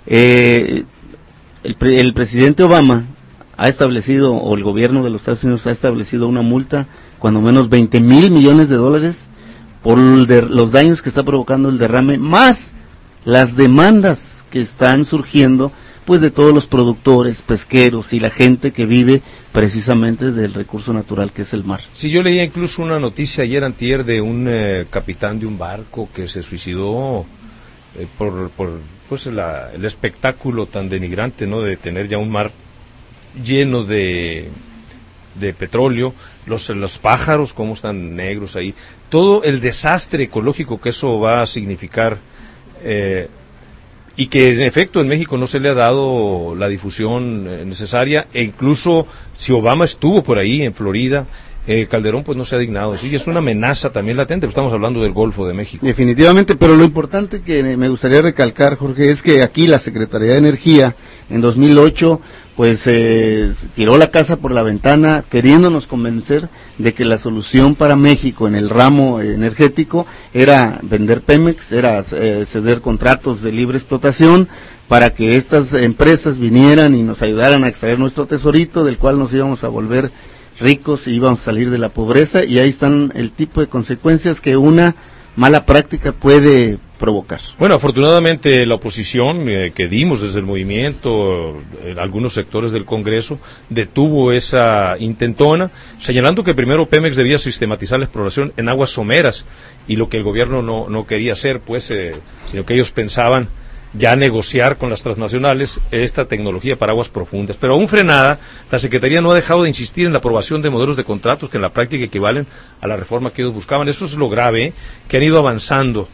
Eh, el, pre- el presidente Obama ha establecido, o el gobierno de los Estados Unidos ha establecido una multa, cuando menos veinte mil millones de dólares, por el de, los daños que está provocando el derrame, más las demandas que están surgiendo, pues de todos los productores, pesqueros y la gente que vive precisamente del recurso natural que es el mar. Sí, yo leía incluso una noticia ayer antier de un eh, capitán de un barco que se suicidó eh, por, por pues la, el espectáculo tan denigrante, ¿no?, de tener ya un mar lleno de de petróleo, los los pájaros como están negros ahí, todo el desastre ecológico que eso va a significar, eh, y que en efecto en México no se le ha dado la difusión eh, necesaria, e incluso si Obama estuvo por ahí en Florida, eh, Calderón pues no se ha dignado. Sí, es una amenaza también latente, estamos hablando del Golfo de México. Definitivamente, pero lo importante que me gustaría recalcar, Jorge, es que aquí la Secretaría de Energía en dos mil ocho pues eh, tiró la casa por la ventana queriéndonos convencer de que la solución para México en el ramo energético era vender Pemex, era eh, ceder contratos de libre explotación para que estas empresas vinieran y nos ayudaran a extraer nuestro tesorito, del cual nos íbamos a volver ricos y íbamos a salir de la pobreza, y ahí están el tipo de consecuencias que una mala práctica puede provocar. Bueno, afortunadamente la oposición eh, que dimos desde el movimiento, en algunos sectores del Congreso, detuvo esa intentona, señalando que primero Pemex debía sistematizar la exploración en aguas someras, y lo que el gobierno no, no quería hacer, pues, eh, sino que ellos pensaban ya negociar con las transnacionales esta tecnología para aguas profundas. Pero aún frenada, la Secretaría no ha dejado de insistir en la aprobación de modelos de contratos que en la práctica equivalen a la reforma que ellos buscaban. Eso es lo grave, ¿eh? Que han ido avanzando,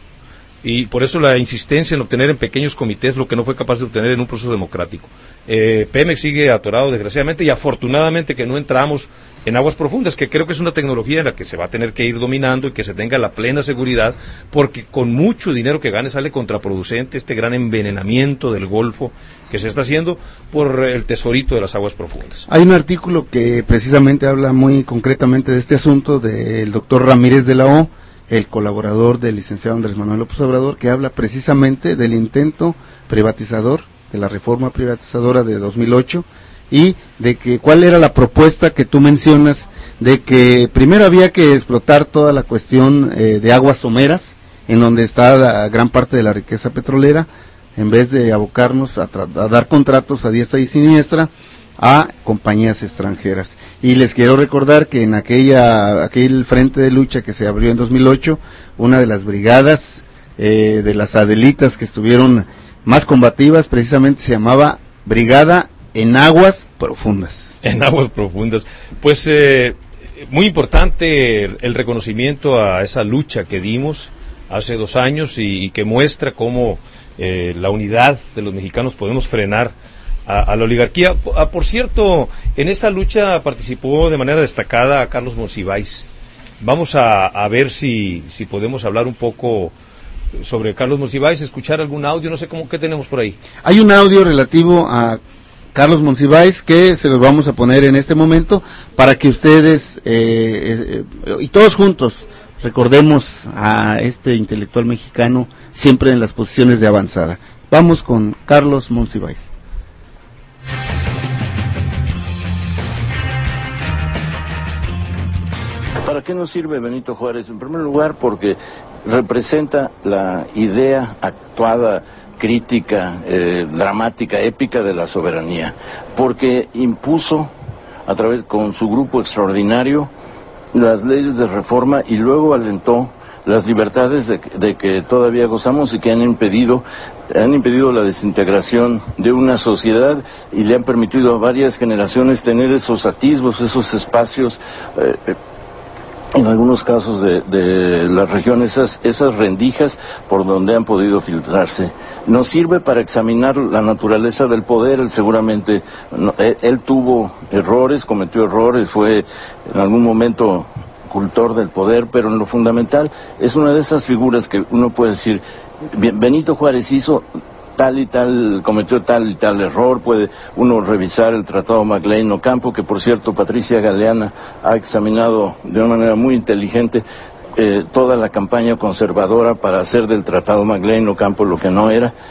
y por eso la insistencia en obtener en pequeños comités lo que no fue capaz de obtener en un proceso democrático. Eh, Pemex sigue atorado, desgraciadamente, y afortunadamente que no entramos en aguas profundas, que creo que es una tecnología en la que se va a tener que ir dominando y que se tenga la plena seguridad, porque con mucho dinero que gane sale contraproducente este gran envenenamiento del Golfo que se está haciendo por el tesorito de las aguas profundas. Hay un artículo que precisamente habla muy concretamente de este asunto del doctor Ramírez de la O, el colaborador del licenciado Andrés Manuel López Obrador, que habla precisamente del intento privatizador, de la reforma privatizadora de dos mil ocho, y de que cuál era la propuesta que tú mencionas, de que primero había que explotar toda la cuestión eh, de aguas someras, en donde está la gran parte de la riqueza petrolera, en vez de abocarnos a, a dar contratos a diestra y siniestra a compañías extranjeras. Y les quiero recordar que en aquella aquel frente de lucha que se abrió en dos mil ocho, una de las brigadas eh, de las Adelitas que estuvieron más combativas precisamente se llamaba Brigada en Aguas Profundas. En aguas profundas. Pues eh, muy importante el, el reconocimiento a esa lucha que dimos hace dos años y, y que muestra cómo eh, la unidad de los mexicanos podemos frenar a, a la oligarquía. Por, por cierto, en esa lucha participó de manera destacada Carlos Monsiváis. Vamos a, a ver si, si podemos hablar un poco sobre Carlos Monsiváis, escuchar algún audio, no sé cómo, ¿qué tenemos por ahí? Hay un audio relativo a Carlos Monsiváis que se los vamos a poner en este momento para que ustedes eh, eh, y todos juntos recordemos a este intelectual mexicano siempre en las posiciones de avanzada. Vamos con Carlos Monsiváis. ¿Para qué nos sirve Benito Juárez? En primer lugar, porque representa la idea actuada, crítica, eh, dramática, épica de la soberanía, porque impuso a través con su grupo extraordinario las leyes de reforma y luego alentó las libertades de, de que todavía gozamos y que han impedido han impedido la desintegración de una sociedad y le han permitido a varias generaciones tener esos atisbos, esos espacios eh, en algunos casos de, de las regiones, esas, esas rendijas por donde han podido filtrarse. Nos sirve para examinar la naturaleza del poder. Él seguramente, no, él, él tuvo errores, cometió errores, fue en algún momento cultor del poder, pero en lo fundamental es una de esas figuras que uno puede decir, Benito Juárez hizo tal y tal, cometió tal y tal error. Puede uno revisar el Tratado Maclean-Ocampo, que por cierto Patricia Galeana ha examinado de una manera muy inteligente eh, toda la campaña conservadora para hacer del Tratado Maclean-Ocampo lo que no era.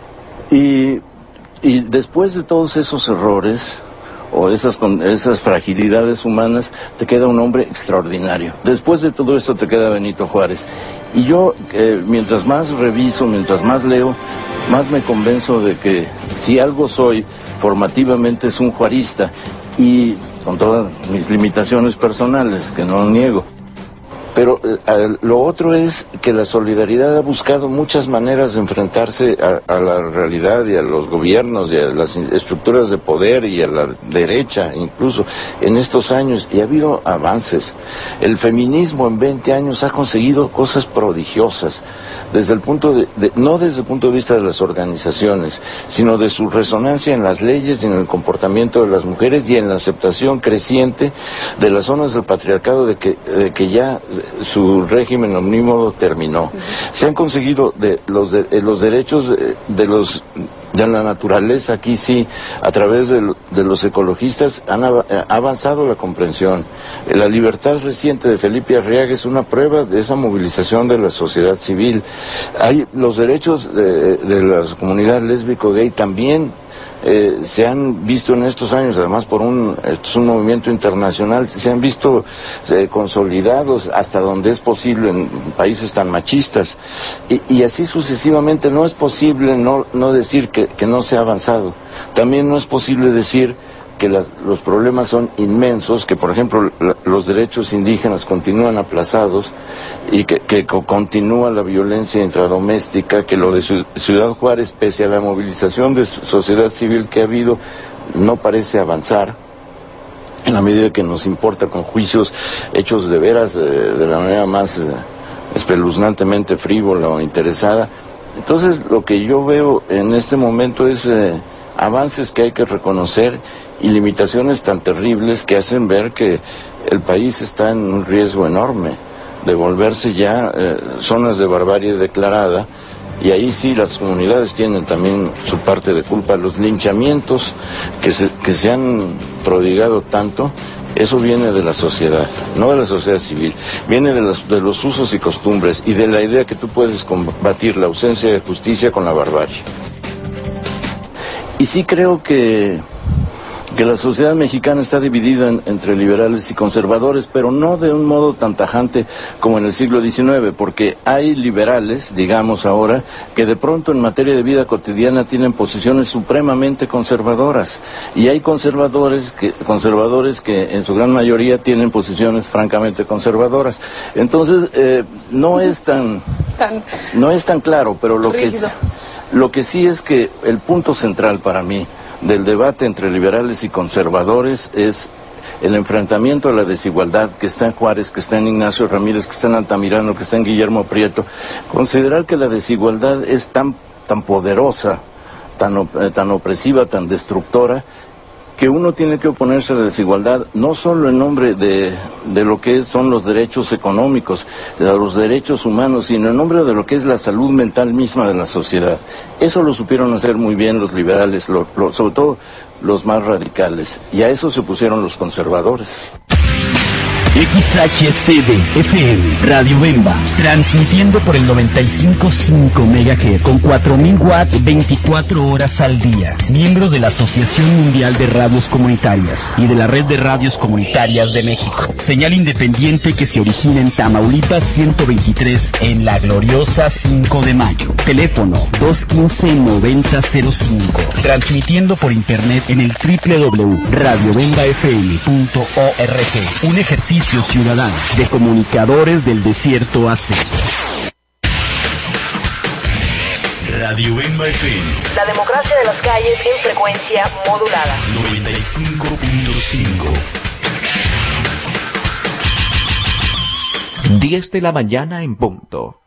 Y, y después de todos esos errores o esas, esas fragilidades humanas, te queda un hombre extraordinario. Después de todo esto te queda Benito Juárez. Y yo, eh, mientras más reviso, mientras más leo, más me convenzo de que si algo soy formativamente es un juarista, y con todas mis limitaciones personales, que no niego. Pero eh, lo otro es que la solidaridad ha buscado muchas maneras de enfrentarse a, a la realidad y a los gobiernos y a las estructuras de poder y a la derecha incluso en estos años, y ha habido avances. El feminismo en veinte años ha conseguido cosas prodigiosas, desde el punto de, de, no desde el punto de vista de las organizaciones, sino de su resonancia en las leyes y en el comportamiento de las mujeres y en la aceptación creciente de las zonas del patriarcado de que, de que ya su régimen omnímodo terminó. Se han conseguido de los de, los derechos de, de los de la naturaleza, aquí sí, a través de, de los ecologistas han av avanzado la comprensión. La libertad reciente de Felipe Arriaga es una prueba de esa movilización de la sociedad civil. Hay los derechos de, de la comunidad lésbico gay también eh, se han visto en estos años, además por un, esto es un movimiento internacional, se han visto eh, consolidados hasta donde es posible en países tan machistas, y, y así sucesivamente. No es posible no, no decir que, que no se ha avanzado, también no es posible decir que las, los problemas son inmensos, que por ejemplo la, los derechos indígenas continúan aplazados y que, que co continúa la violencia intradoméstica, que lo de Ciudad Juárez, pese a la movilización de sociedad civil que ha habido, no parece avanzar en la medida que nos importa, con juicios hechos de veras eh, de la manera más eh, espeluznantemente frívola o interesada. Entonces lo que yo veo en este momento es eh, avances que hay que reconocer y limitaciones tan terribles que hacen ver que el país está en un riesgo enorme de volverse ya eh, zonas de barbarie declarada, y ahí sí las comunidades tienen también su parte de culpa. Los linchamientos que se, que se han prodigado tanto, eso viene de la sociedad, no de la sociedad civil, viene de los, de los usos y costumbres y de la idea que tú puedes combatir la ausencia de justicia con la barbarie. Y sí creo que que la sociedad mexicana está dividida en, entre liberales y conservadores, pero no de un modo tan tajante como en el siglo diecinueve, porque hay liberales, digamos ahora, que de pronto en materia de vida cotidiana tienen posiciones supremamente conservadoras, y hay conservadores que, conservadores que en su gran mayoría tienen posiciones francamente conservadoras. Entonces, eh, no es tan, tan, no es tan claro, pero lo que, lo que sí es que el punto central para mí del debate entre liberales y conservadores es el enfrentamiento a la desigualdad que está en Juárez, que está en Ignacio Ramírez, que está en Altamirano, que está en Guillermo Prieto. Considerar que la desigualdad es tan, tan poderosa, tan, op tan opresiva, tan destructora, que uno tiene que oponerse a la desigualdad, no solo en nombre de, de lo que son los derechos económicos, de los derechos humanos, sino en nombre de lo que es la salud mental misma de la sociedad. Eso lo supieron hacer muy bien los liberales, lo, lo, sobre todo los más radicales, y a eso se pusieron los conservadores. X H C D F M Radio Bemba, transmitiendo por el noventa y cinco punto cinco megahertz con cuatro mil watts veinticuatro horas al día. Miembro de la Asociación Mundial de Radios Comunitarias y de la Red de Radios Comunitarias de México. Señal independiente que se origina en Tamaulipas ciento veintitrés, en la gloriosa cinco de mayo. Teléfono dos uno cinco, noventa cero cinco. Transmitiendo por internet en el doble u doble u doble u punto radio bemba f m punto org. Un ejercicio ciudadano de comunicadores del desierto A C. Radio Bemba F M. La democracia de las calles en frecuencia modulada. noventa y cinco punto cinco. diez de la mañana en punto.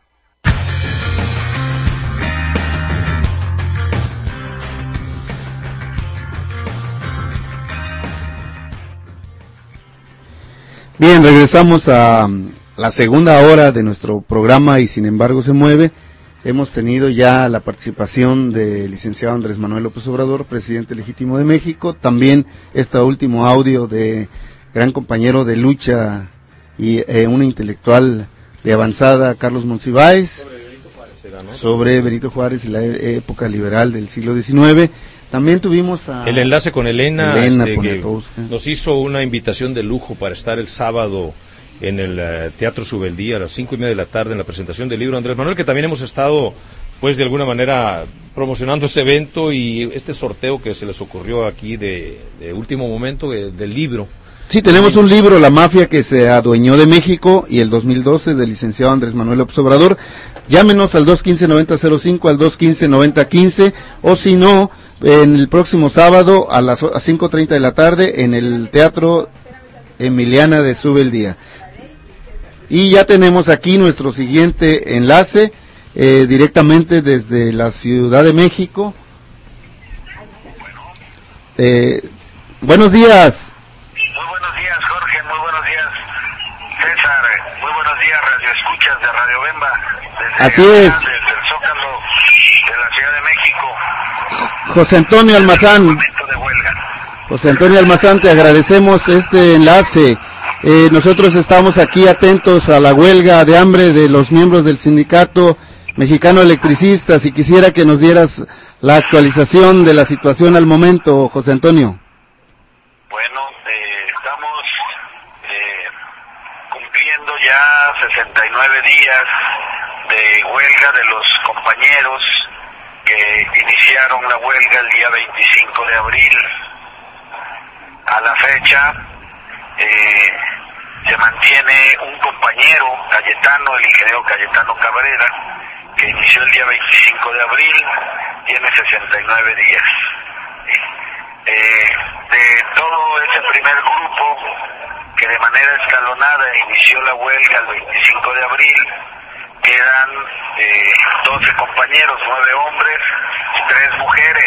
Bien, regresamos a la segunda hora de nuestro programa Y Sin Embargo Se Mueve. Hemos tenido ya la participación del licenciado Andrés Manuel López Obrador, presidente legítimo de México. También este último audio de gran compañero de lucha y eh, un intelectual de avanzada, Carlos Monsiváis, sobre Benito Juárez y la e época liberal del siglo diecinueve. También tuvimos a el enlace con Elena, Elena este, que nos hizo una invitación de lujo para estar el sábado en el uh, Teatro Subeldía a las cinco y media de la tarde en la presentación del libro Andrés Manuel, que también hemos estado, pues de alguna manera, promocionando ese evento y este sorteo que se les ocurrió aquí de, de último momento de, del libro. Sí, tenemos un libro, La Mafia que se adueñó de México, y el dos mil doce, del licenciado Andrés Manuel López Obrador. Llámenos al dos uno cinco, noventa cero cinco, al dos uno cinco, noventa quince, o si no, en el próximo sábado a las cinco treinta de la tarde en el Teatro Emiliana de Subeldía. Y ya tenemos aquí nuestro siguiente enlace, eh, directamente desde la Ciudad de México. Eh, buenos días. Muy buenos días, Jorge, muy buenos días, César, muy buenos días, radioescuchas de Radio Bemba. Desde Así es. Desde el Zócalo de la Ciudad de México. José Antonio Almazán. José Antonio Almazán, te agradecemos este enlace. Eh, nosotros estamos aquí atentos a la huelga de hambre de los miembros del sindicato Mexicano Electricista, si quisiera que nos dieras la actualización de la situación al momento, José Antonio. Bueno, eh, estamos eh, cumpliendo ya sesenta y nueve días de huelga de los compañeros que iniciaron la huelga el día veinticinco de abril. A la fecha eh, se mantiene un compañero, Cayetano, el ingeniero Cayetano Cabrera, que inició el día veinticinco de abril, tiene sesenta y nueve días. Eh, de todo ese primer grupo que de manera escalonada inició la huelga el veinticinco de abril, quedan eh, doce compañeros, nueve hombres y tres mujeres.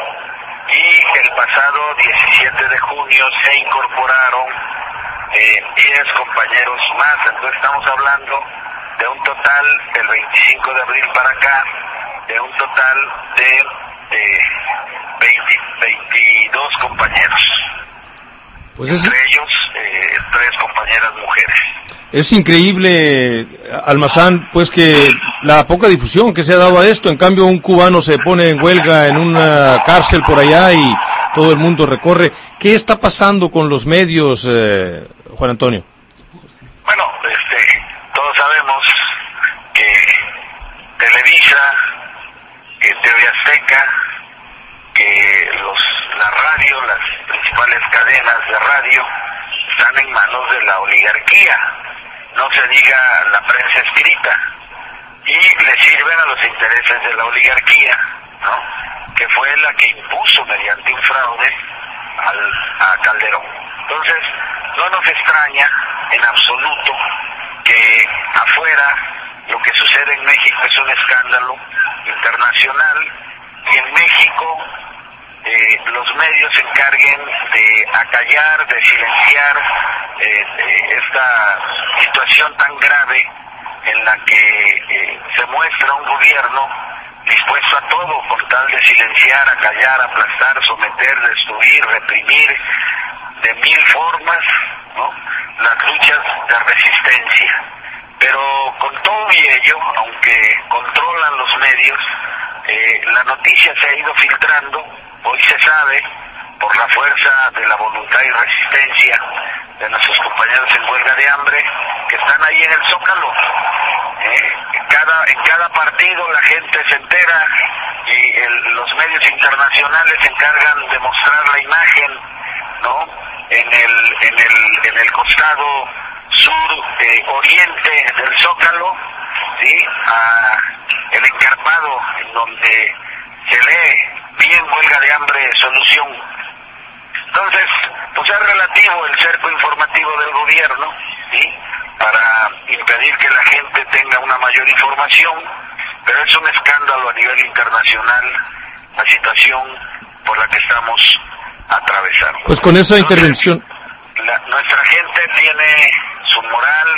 Y el pasado diecisiete de junio se incorporaron eh, diez compañeros más. Entonces estamos hablando de un total, del veinticinco de abril para acá, de un total de eh, veinte, veintidós compañeros. Pues es... Entre ellos, eh, tres compañeras mujeres. Es increíble, Almazán, pues que la poca difusión que se ha dado a esto. En cambio, un cubano se pone en huelga en una cárcel por allá y todo el mundo recorre. ¿Qué está pasando con los medios, eh, Juan Antonio? Bueno, este, todos sabemos que Televisa, que T V Azteca, que los, la radio, las principales cadenas de radio, están en manos de la oligarquía. No se diga la prensa escrita, y le sirven a los intereses de la oligarquía, ¿no? Que fue la que impuso mediante un fraude al, a Calderón. Entonces, no nos extraña en absoluto que afuera lo que sucede en México es un escándalo internacional, y en México eh, los medios se encarguen de acallar, de silenciar eh, eh, esta situación tan grave en la que eh, se muestra un gobierno dispuesto a todo con tal de silenciar, acallar, aplastar, someter, destruir, reprimir de mil formas, ¿no?, las luchas de resistencia. Pero con todo y ello, aunque controlan los medios, eh, la noticia se ha ido filtrando. Hoy se sabe, por la fuerza de la voluntad y resistencia de nuestros compañeros en huelga de hambre, que están ahí en el Zócalo. Eh, cada, en cada partido la gente se entera, y el, los medios internacionales se encargan de mostrar la imagen, ¿no?, en el, en el, en el costado sur eh, oriente del Zócalo, ¿sí?, a el encarpado, en donde se lee bien huelga de hambre solución. Entonces, pues es relativo el cerco informativo del gobierno, ¿sí?, para impedir que la gente tenga una mayor información, pero es un escándalo a nivel internacional la situación por la que estamos atravesando. Pues con esa intervención... La, nuestra gente tiene su moral,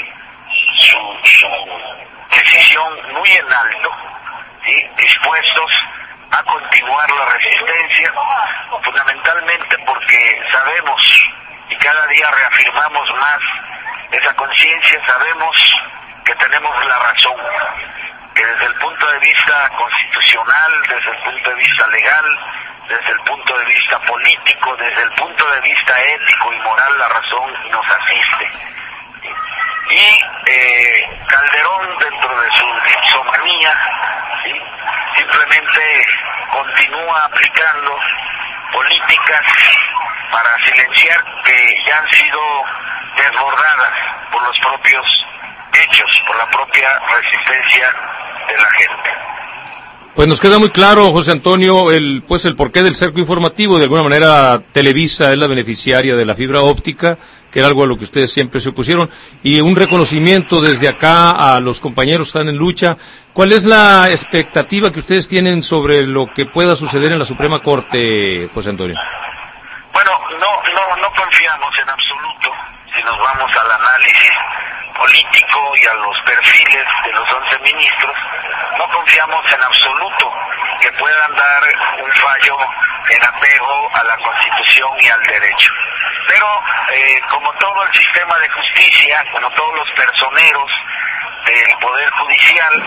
su, su decisión muy en alto, ¿sí?, dispuestos a continuar la resistencia, fundamentalmente porque sabemos, y cada día reafirmamos más esa conciencia, sabemos que tenemos la razón, que desde el punto de vista constitucional, desde el punto de vista legal, desde el punto de vista político, desde el punto de vista ético y moral, la razón nos asiste. Y eh, Calderón, dentro de su dipsomanía, ¿sí?, simplemente continúa aplicando políticas para silenciar que ya han sido desbordadas por los propios hechos, por la propia resistencia de la gente. Pues nos queda muy claro, José Antonio, el pues el porqué del cerco informativo. De alguna manera, Televisa es la beneficiaria de la fibra óptica, que era algo a lo que ustedes siempre se opusieron, y un reconocimiento desde acá a los compañeros que están en lucha. ¿Cuál es la expectativa que ustedes tienen sobre lo que pueda suceder en la Suprema Corte, José Antonio? Bueno, no, no, no confiamos en absoluto, si nos vamos al análisis político y a los perfiles de los once ministros, no confiamos en absoluto que puedan dar un fallo en apego a la Constitución y al derecho. Pero, eh, como todo el sistema de justicia, como todos los personeros del Poder Judicial,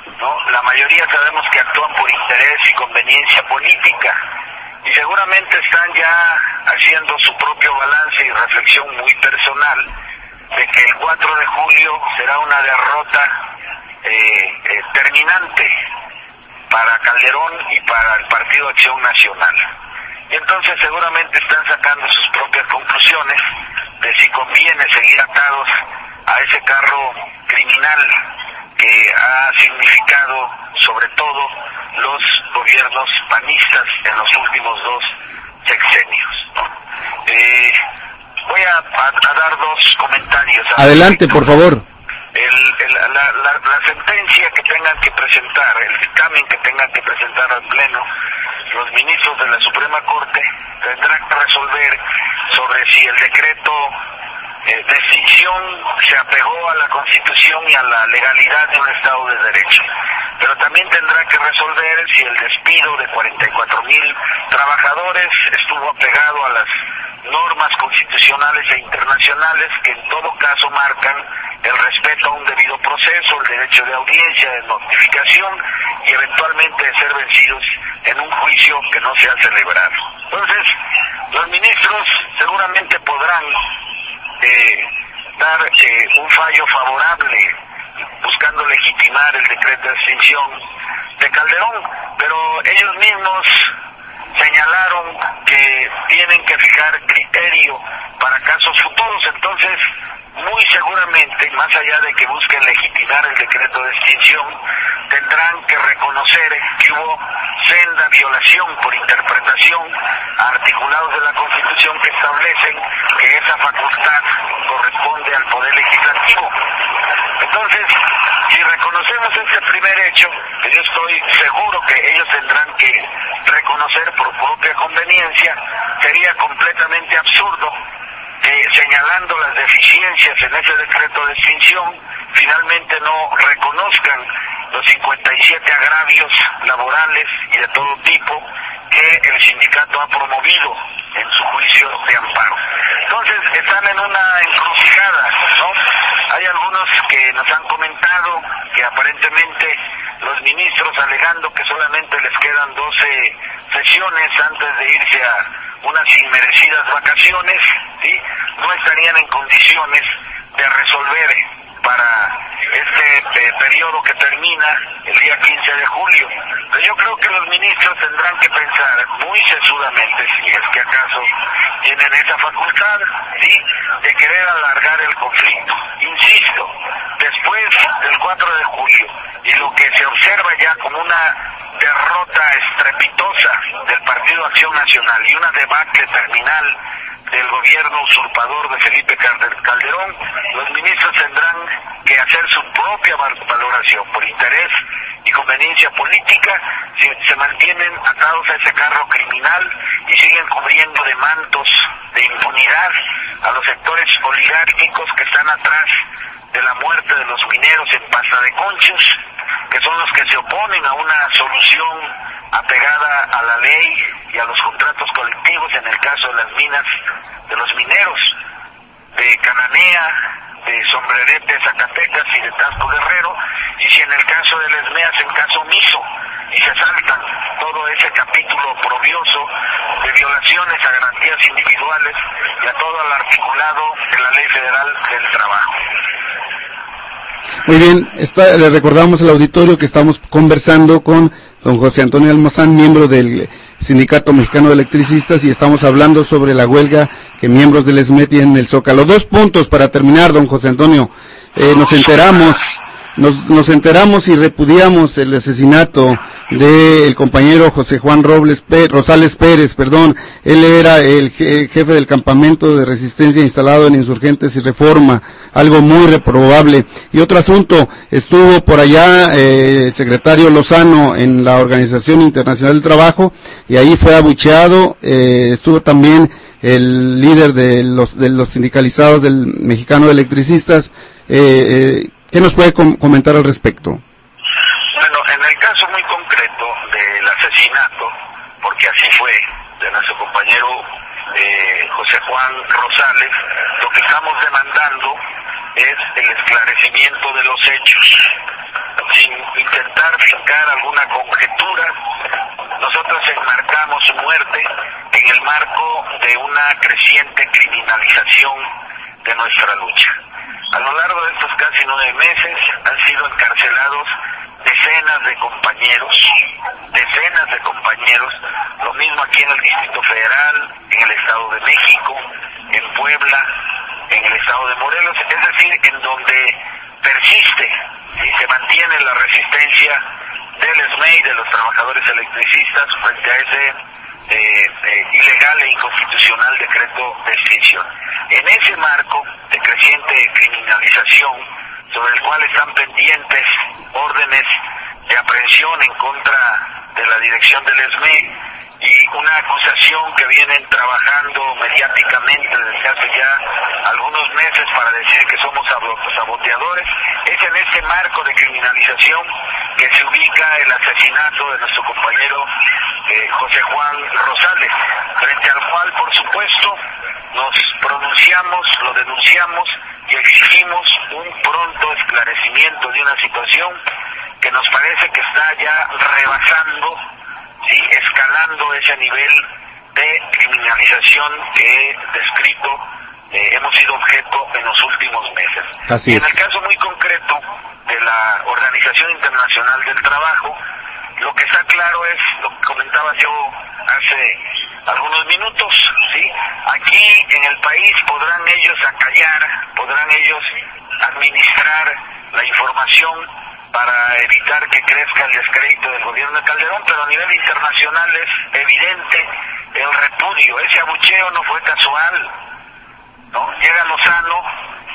¿no? La mayoría sabemos que actúan por interés y conveniencia política y seguramente están ya haciendo su propio balance y reflexión muy personal de que el cuatro de julio será una derrota eh, eh, terminante para Calderón y para el Partido Acción Nacional. Y entonces seguramente están sacando sus propias conclusiones de si conviene seguir atados a ese carro criminal que ha significado sobre todo los gobiernos panistas en los últimos dos sexenios, ¿no? Eh, voy a, a, a dar dos comentarios. Adelante, por favor. El, el, la, la, la sentencia que tengan que presentar, el dictamen que tengan que presentar al Pleno, los ministros de la Suprema Corte tendrán que resolver sobre si el decreto eh, de extinción se apegó a la Constitución y a la legalidad de un Estado de Derecho. Pero también tendrá que resolver si el despido de cuarenta y cuatro mil trabajadores estuvo apegado a las normas constitucionales e internacionales que en todo caso marcan el respeto a un debido proceso, el derecho de audiencia, de notificación y eventualmente de ser vencidos en un juicio que no se ha celebrado. Entonces, los ministros seguramente podrán eh, dar eh, un fallo favorable buscando legitimar el decreto de extinción de Calderón, pero ellos mismos señalaron que tienen que fijar criterio para casos futuros, entonces muy seguramente, más allá de que busquen legitimar el decreto de extinción, tendrán que reconocer que hubo senda violación por interpretación a articulados de la Constitución que establecen que esa facultad corresponde al Poder Legislativo. Entonces, si reconocemos este primer hecho, que yo estoy seguro que ellos tendrán que reconocer por propia conveniencia, sería completamente absurdo que señalando las deficiencias en ese decreto de extinción, finalmente no reconozcan los cincuenta y siete agravios laborales y de todo tipo que el sindicato ha promovido en su juicio de amparo. Entonces están en una encrucijada, ¿no? Hay algunos que nos han comentado que aparentemente los ministros, alegando que solamente les quedan doce sesiones antes de irse a unas inmerecidas vacaciones, ¿sí?, no estarían en condiciones de resolver para este eh, periodo que termina el día quince de julio. Pero yo creo que los ministros tendrán que pensar muy sesudamente, si es que acaso tienen esa facultad, ¿sí?, de querer alargar el conflicto. Insisto, después del cuatro de julio y lo que se observa ya como una derrota estrepitosa del Partido Acción Nacional y una debacle terminal del gobierno usurpador de Felipe Calderón, los ministros tendrán que hacer su propia valoración por interés y conveniencia política, si se mantienen atados a ese carro criminal y siguen cubriendo de mantos de impunidad a los sectores oligárquicos que están atrás de la muerte de los mineros en Pasta de Conchos, que son los que se oponen a una solución apegada a la ley y a los contratos colectivos en el caso de las minas de los mineros de Cananea, de Sombrerete, Zacatecas y de Tasco Guerrero, y si en el caso de Les Meas en caso omiso y se saltan todo ese capítulo oprobioso de violaciones a garantías individuales y a todo el articulado de la Ley Federal del Trabajo. Muy bien, está, le recordamos al auditorio que estamos conversando con don José Antonio Almazán, miembro del Sindicato Mexicano de Electricistas, y estamos hablando sobre la huelga que miembros del ESME tienen en el Zócalo. Dos puntos para terminar, don José Antonio. Eh, nos enteramos, nos, nos enteramos y repudiamos el asesinato del compañero José Juan Robles Pérez, Rosales Pérez, perdón. Él era el jefe del campamento de resistencia instalado en Insurgentes y Reforma, algo muy reprobable. Y otro asunto, estuvo por allá eh, el secretario Lozano en la Organización Internacional del Trabajo y ahí fue abucheado. Eh, estuvo también el líder de los de los sindicalizados del Mexicano de Electricistas. Eh, eh, ¿Qué nos puede com- comentar al respecto? Bueno, en el caso muy concreto del asesinato, porque así fue, de nuestro compañero eh, José Juan Rosales, lo que estamos demandando es el esclarecimiento de los hechos. sin intentar fincar alguna conjetura, nosotros enmarcamos su muerte en el marco de una creciente criminalización de nuestra lucha. A lo largo de estos casi nueve meses han sido encarcelados decenas de compañeros, decenas de compañeros, lo mismo aquí en el Distrito Federal, en el Estado de México, en Puebla, en el Estado de Morelos, es decir, en donde persiste y se mantiene la resistencia del E S M E y de los trabajadores electricistas frente a ese eh, eh, ilegal e inconstitucional decreto de extinción. En ese marco de creciente criminalización, sobre el cual están pendientes órdenes de aprehensión en contra de la dirección del E S M E y una acusación que vienen trabajando mediáticamente desde hace ya algunos meses para decir que somos saboteadores, es en este marco de criminalización que se ubica el asesinato de nuestro compañero eh, José Juan Rosales, frente al cual, por supuesto, nos pronunciamos, lo denunciamos y exigimos un pronto esclarecimiento de una situación que nos parece que está ya rebasando, ¿sí?, escalando ese nivel de criminalización que he descrito, eh, hemos sido objeto en los últimos meses. Así y es. en el caso muy concreto de la Organización Internacional del Trabajo, lo que está claro es lo que comentaba yo hace algunos minutos, ¿sí? Aquí en el país podrán ellos acallar, podrán ellos administrar la información para evitar que crezca el descrédito del gobierno de Calderón, pero a nivel internacional es evidente el repudio. Ese abucheo no fue casual, ¿no? Llega Lozano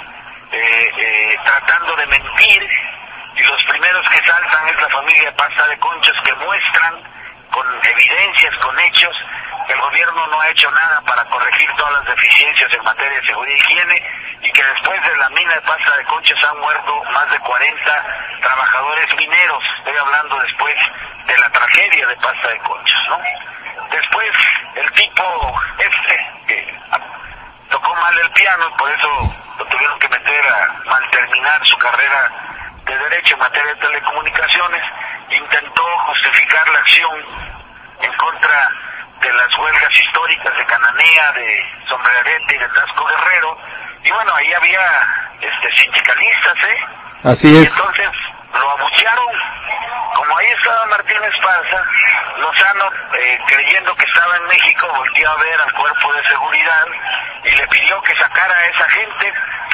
eh, eh, tratando de mentir, y los primeros que saltan es la familia Pasta de Conchos, que muestran con evidencias, con hechos, que el gobierno no ha hecho nada para corregir todas las deficiencias en materia de seguridad y higiene, y que después de la mina de Pasta de Conchos han muerto más de cuarenta trabajadores mineros. Estoy hablando después de la tragedia de Pasta de Conchos, ¿no? Después el tipo este que tocó mal el piano y por eso lo tuvieron que meter a mal terminar su carrera de derecho en materia de telecomunicaciones, intentó justificar la acción en contra de las huelgas históricas de Cananea, de Sombrerete y de Tasco Guerrero, y bueno, ahí había este sindicalistas, ¿eh? Así y es. entonces lo abuchearon. Como ahí estaba Martín Esparza, Lozano, eh, creyendo que estaba en México, volteó a ver al cuerpo de seguridad y le pidió que sacara a esa gente.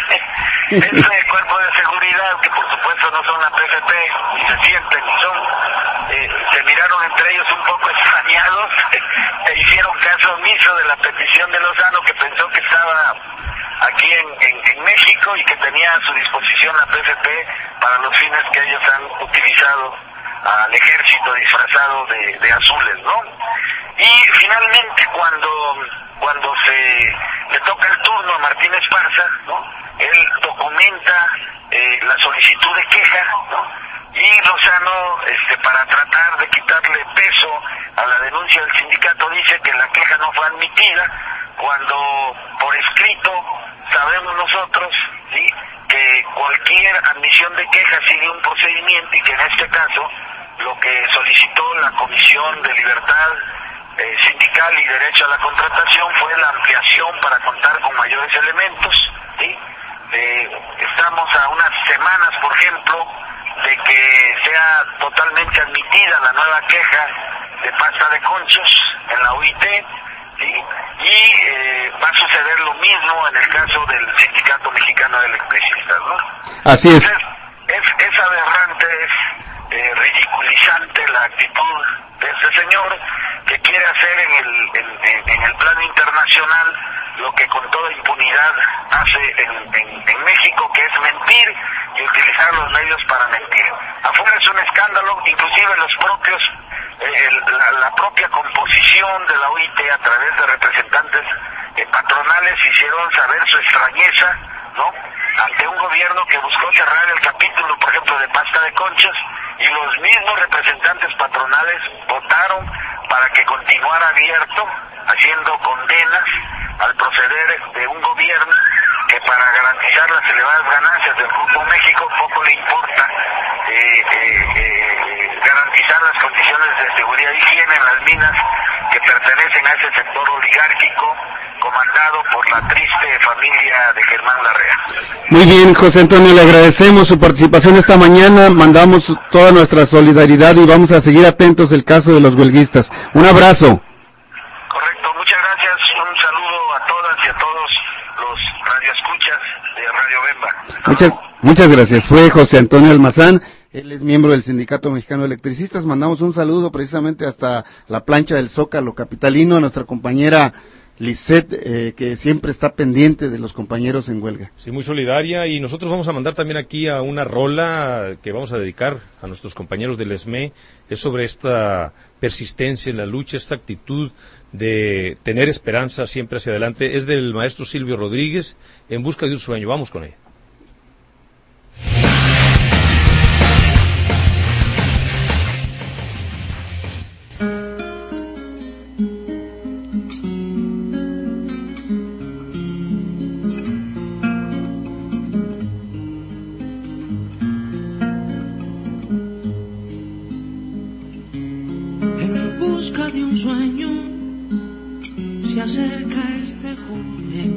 Ese cuerpo de seguridad, que por supuesto no son la P F P, ni se sienten, ni son, eh, se miraron entre ellos un poco extrañados e hicieron caso omiso de la petición de Lozano, que pensó que estaba aquí en, en, en México y que tenía a su disposición la P F P para los fines que ellos han utilizado al ejército disfrazado de, de azules, ¿no? Y finalmente cuando cuando se le toca el turno a Martín Esparza, ¿no?, él documenta eh, la solicitud de queja, ¿no?, y Lozano, este, para tratar de quitarle peso a la denuncia del sindicato, dice que la queja no fue admitida, cuando por escrito sabemos nosotros, ¿sí?, que cualquier admisión de queja sigue un procedimiento y que en este caso lo que solicitó la Comisión de Libertad eh, Sindical y Derecho a la Contratación fue la ampliación para contar con mayores elementos, ¿sí? Eh, estamos a unas semanas, por ejemplo, de que sea totalmente admitida la nueva queja de Pasta de Conchos en la O I T, ¿sí?, y eh, va a suceder lo mismo en el caso del Sindicato Mexicano de Electricistas, ¿no? Así es. Entonces, es, es aberrante, es eh, ridiculizante la actitud de este señor, que quiere hacer en el, en, en, en el plano internacional lo que con toda impunidad hace en, en, en México, que es mentir y utilizar los medios para mentir. Afuera es un escándalo, inclusive los propios, eh, el, la, la propia composición de la O I T a través de representantes eh, patronales hicieron saber su extrañeza, ¿no?, ante un gobierno que buscó cerrar el capítulo, por ejemplo, de Pasta de Conchos, y los mismos representantes patronales votaron para que continuara abierto, haciendo condenas al proceder de un gobierno que que para garantizar las elevadas ganancias del Grupo México poco le importa eh, eh, eh, garantizar las condiciones de seguridad y higiene en las minas que pertenecen a ese sector oligárquico comandado por la triste familia de Germán Larrea. Muy bien, José Antonio, le agradecemos su participación esta mañana, mandamos toda nuestra solidaridad y vamos a seguir atentos del caso de los huelguistas. Un abrazo. Correcto, muchas gracias, un saludo a todas y a todos los radioescuchas de Radio Bemba. Muchas, muchas gracias. Fue José Antonio Almazán, él es miembro del Sindicato Mexicano de Electricistas. Mandamos un saludo precisamente hasta la plancha del Zócalo capitalino a nuestra compañera Lisette, eh, que siempre está pendiente de los compañeros en huelga. Sí, muy solidaria, y nosotros vamos a mandar también aquí a una rola que vamos a dedicar a nuestros compañeros del E S M E. Es sobre esta persistencia en la lucha, esta actitud de tener esperanza siempre hacia adelante. Es del maestro Silvio Rodríguez, En busca de un sueño. Vamos con ella. Se acerca este joven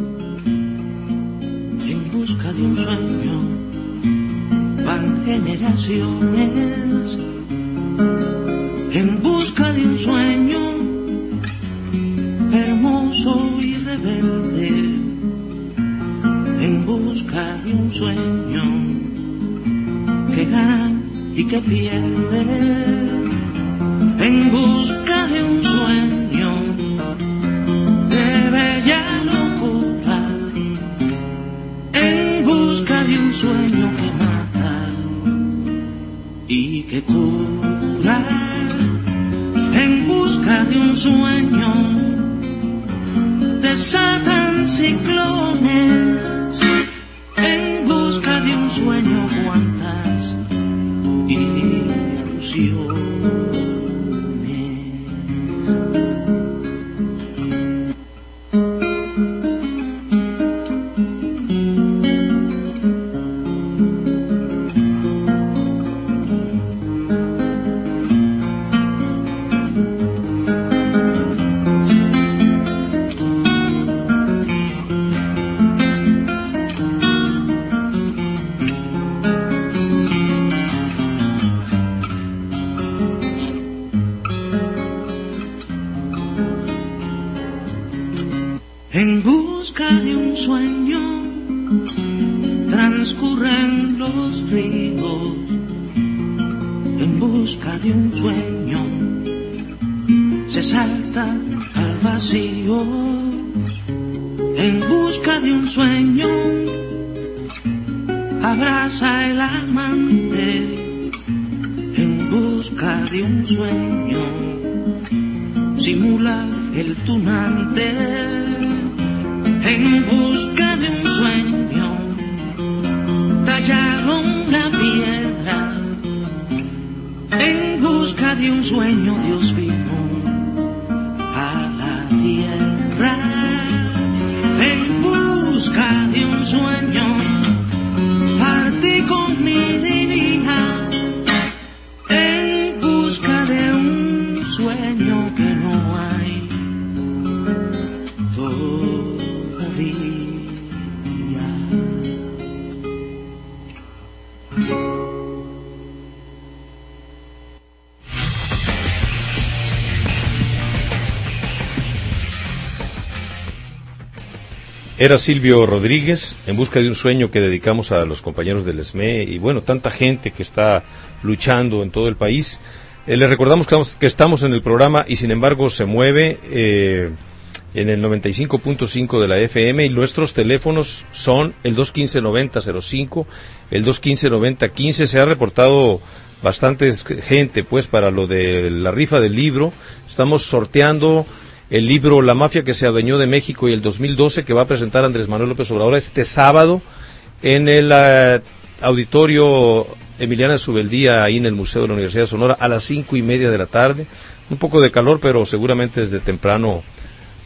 en busca de un sueño, van generaciones en busca de un sueño hermoso y rebelde, en busca de un sueño que gana y que pierde, en busca de un sueño de bella locura, en busca de un sueño que mata y que cura, en busca de un sueño desatan ciclones, en busca de un sueño cuantas ilusiones. En busca de un sueño transcurren los ríos, en busca de un sueño se salta al vacío, en busca de un sueño abraza el amante, en busca de un sueño simula el tunante, en busca de un sueño tallaron la piedra, en busca de un sueño Dios vino a la tierra, en busca de un sueño partí con mi divina, en busca de un sueño que no hay todavía. Era Silvio Rodríguez, En busca de un sueño, que dedicamos a los compañeros del E S M E y bueno, tanta gente que está luchando en todo el país. Eh, les recordamos que estamos, que estamos en el programa Y sin embargo se mueve eh, en el noventa y cinco punto cinco de la F M, y nuestros teléfonos son el dos uno cinco, nueve cero cero cinco, el dos uno cinco, nueve cero uno cinco. Se ha reportado bastante gente pues para lo de la rifa del libro. Estamos sorteando el libro La mafia que se adueñó de México y el dos mil doce, que va a presentar Andrés Manuel López Obrador este sábado en el uh, auditorio Emiliana Subeldía, ahí en el Museo de la Universidad de Sonora, a las cinco y media de la tarde. Un poco de calor, pero seguramente desde temprano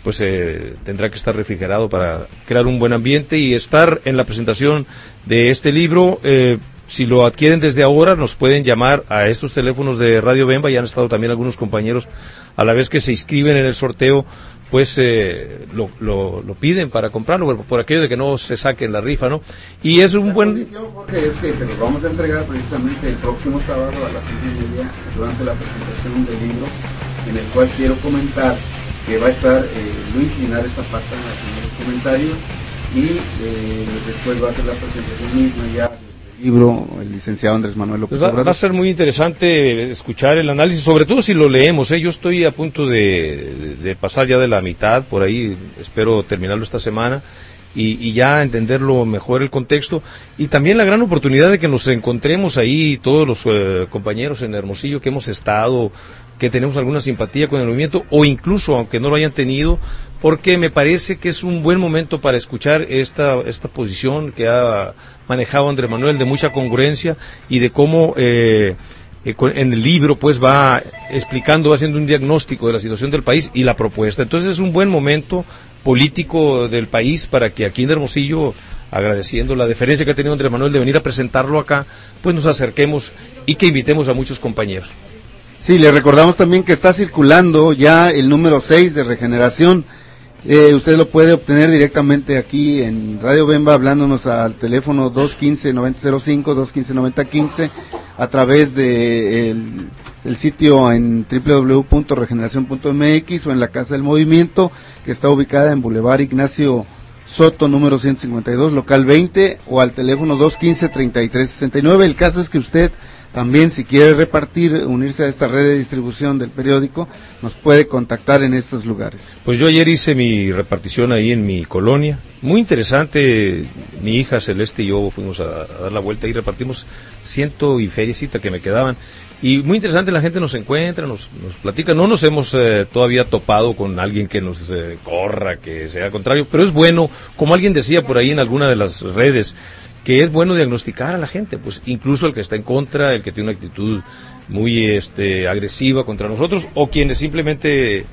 pues eh, tendrá que estar refrigerado para crear un buen ambiente y estar en la presentación de este libro. Eh, si lo adquieren desde ahora, nos pueden llamar a estos teléfonos de Radio Bemba, y han estado también algunos compañeros a la vez que se inscriben en el sorteo, pues eh, lo, lo, lo piden para comprarlo, por, por aquello de que no se saquen la rifa, ¿no? Y es un la buen... condición, Jorge, es que se los vamos a entregar precisamente el próximo sábado a las seis y media durante la presentación del libro, en el cual quiero comentar que va a estar eh, Luis Linares Zapata haciendo los comentarios, y eh, después va a ser la presentación misma ya del libro el licenciado Andrés Manuel López va, Obrador. Va a ser muy interesante escuchar el análisis, sobre todo si lo leemos, ¿eh? Yo estoy a punto de, de pasar ya de la mitad, por ahí espero terminarlo esta semana, y, y ya entenderlo mejor el contexto, y también la gran oportunidad de que nos encontremos ahí todos los eh, compañeros en Hermosillo que hemos estado, que tenemos alguna simpatía con el movimiento, o incluso aunque no lo hayan tenido, porque me parece que es un buen momento para escuchar esta esta posición que ha manejado Andrés Manuel, de mucha congruencia, y de cómo eh, eh, en el libro pues va explicando, va haciendo un diagnóstico de la situación del país y la propuesta. Entonces es un buen momento político del país para que aquí en Hermosillo, agradeciendo la deferencia que ha tenido Andrés Manuel de venir a presentarlo acá, pues nos acerquemos y que invitemos a muchos compañeros. Sí, le recordamos también que está circulando ya el número seis de Regeneración. Eh, usted lo puede obtener directamente aquí en Radio Bemba, hablándonos al teléfono dos uno cinco, nueve cero cinco, dos uno cinco, nueve cero uno cinco, a través de el, el sitio en doble u doble u doble u punto regeneración punto eme equis, o en la Casa del Movimiento, que está ubicada en Boulevard Ignacio Soto, número ciento cincuenta y dos, local veinte, o al teléfono dos uno cinco, treinta y tres sesenta y nueve. El caso es que usted también, si quiere repartir, unirse a esta red de distribución del periódico, nos puede contactar en estos lugares. Pues yo ayer hice mi repartición ahí en mi colonia, muy interesante. Mi hija Celeste y yo fuimos a, a dar la vuelta y repartimos ciento y feriecita que me quedaban, y muy interesante, la gente nos encuentra, nos, nos platica. No nos hemos eh, todavía topado con alguien que nos eh, corra, que sea contrario, pero es bueno, como alguien decía por ahí en alguna de las redes, que es bueno diagnosticar a la gente, pues incluso el que está en contra, el que tiene una actitud muy este, agresiva contra nosotros, o quienes simplemente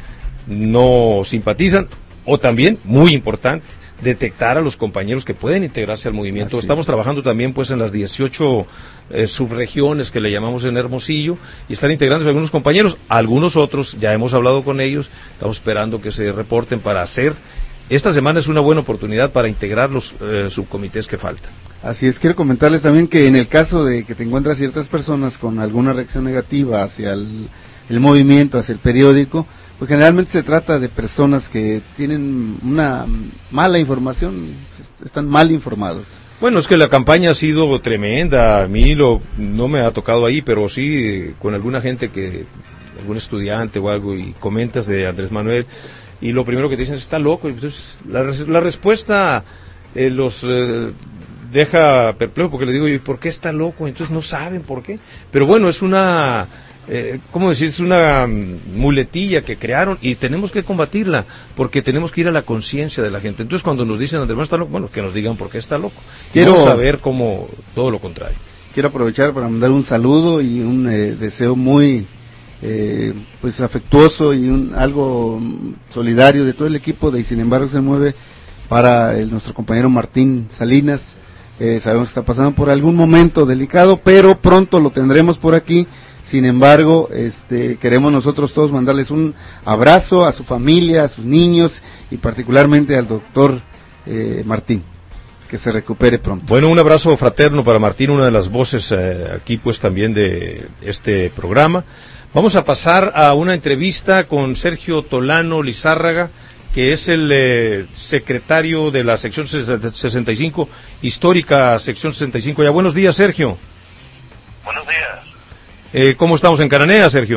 no simpatizan, o también, muy importante, detectar a los compañeros que pueden integrarse al movimiento. Así Estamos es. trabajando también pues en las dieciocho eh, subregiones que le llamamos en Hermosillo, y están integrándose algunos compañeros, algunos otros, ya hemos hablado con ellos, estamos esperando que se reporten para hacer. Esta semana es una buena oportunidad para integrar los eh, subcomités que faltan. Así es, quiero comentarles también que en el caso de que te encuentras ciertas personas con alguna reacción negativa hacia el, el movimiento, hacia el periódico, pues generalmente se trata de personas que tienen una mala información, están mal informados. Bueno, es que la campaña ha sido tremenda. A mí lo, no me ha tocado ahí, pero sí con alguna gente, que algún estudiante o algo, y comentas de Andrés Manuel, y lo primero que te dicen es: está loco. Entonces la, la respuesta eh, los eh, deja perplejo, porque le digo: ¿y por qué está loco? Entonces no saben por qué. Pero bueno, es una, eh, ¿cómo decir? Es una muletilla que crearon, y tenemos que combatirla, porque tenemos que ir a la conciencia de la gente. Entonces cuando nos dicen Andrés Manuel está loco, bueno, que nos digan por qué está loco. Quiero saber cómo todo lo contrario. Quiero aprovechar para mandar un saludo y un eh, deseo muy Eh, pues afectuoso y un algo solidario de todo el equipo de Y Sin Embargo Se Mueve para el, nuestro compañero Martín Salinas. Eh, sabemos que está pasando por algún momento delicado, pero pronto lo tendremos por aquí. Sin embargo, este, queremos nosotros todos mandarles un abrazo a su familia, a sus niños, y particularmente al doctor eh, Martín, que se recupere pronto. Bueno, un abrazo fraterno para Martín, una de las voces eh, aquí pues también de este programa. Vamos a pasar a una entrevista con Sergio Tolano Lizárraga, que es el eh, secretario de la sección sesenta y cinco, histórica sección sesenta y cinco. Ya, buenos días, Sergio. Buenos días. Eh, ¿Cómo estamos en Cananea, Sergio?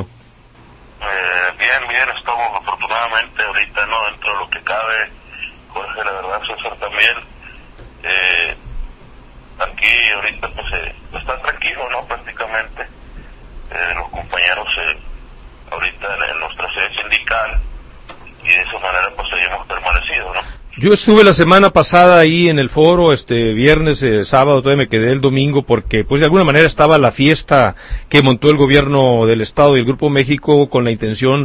Eh, bien, bien, estamos afortunadamente ahorita, ¿no? Dentro de lo que cabe, Jorge, la verdad, César también. Eh, aquí ahorita pues eh, está tranquilo, ¿no? Prácticamente. Eh, los compañeros eh, ahorita en, en nuestra sede sindical, y de esa manera pues hemos permanecido, ¿no? Yo estuve la semana pasada ahí en el foro, este viernes, eh, sábado, todavía me quedé el domingo, porque pues de alguna manera estaba la fiesta que montó el gobierno del estado y el Grupo México con la intención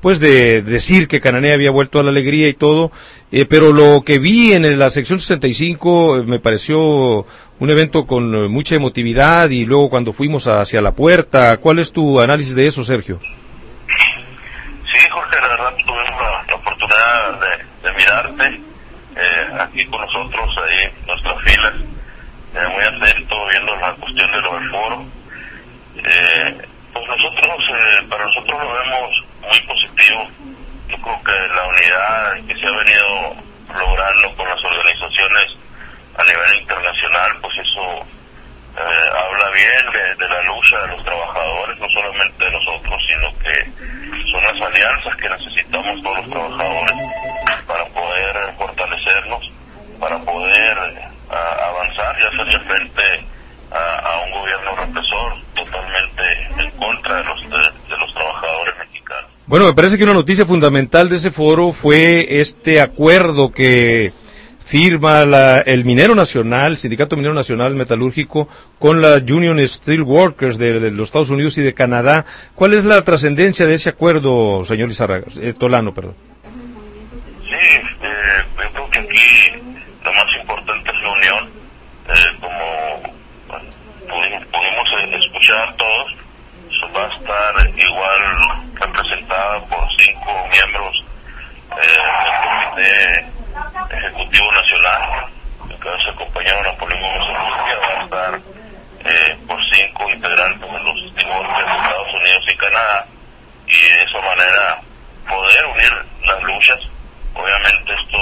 pues de decir que Cananea había vuelto a la alegría y todo, eh, pero lo que vi en la sección sesenta y cinco eh, me pareció un evento con eh, mucha emotividad, y luego cuando fuimos hacia la puerta, ¿cuál es tu análisis de eso, Sergio? Sí, Jorge, la verdad tuvimos la, la oportunidad de, de mirarte eh, aquí con nosotros, ahí en nuestras filas, eh, muy atento viendo la cuestión de lo del foro. Eh, pues nosotros, eh, para nosotros lo vemos muy positivo. Yo creo que la unidad que se ha venido logrando con las organizaciones a nivel internacional, pues eso eh, habla bien de, de la lucha de los trabajadores, no solamente de nosotros, sino que son las alianzas que necesitamos todos los trabajadores para poder fortalecernos, para poder a, avanzar y hacerle frente a, a un gobierno represor totalmente en contra de los, de, de los trabajadores mexicanos. Bueno, me parece que una noticia fundamental de ese foro fue este acuerdo que firma la, el Minero Nacional, Sindicato Minero Nacional Metalúrgico, con la Union Steel Workers de, de los Estados Unidos y de Canadá. ¿Cuál es la trascendencia de ese acuerdo, señor Lizárraga, eh, Tolano, perdón? Sí, eh, yo creo que aquí lo más importante es la unión, eh, como bueno, pudimos, pudimos escuchar todos, va a estar igual representada por cinco miembros eh, del Comité Ejecutivo Nacional, que se acompañaron a Napoleón Gómez Urrutia, va a estar eh, por cinco integrantes de los Steelworkers de Estados Unidos y Canadá, y de esa manera poder unir las luchas. Obviamente esto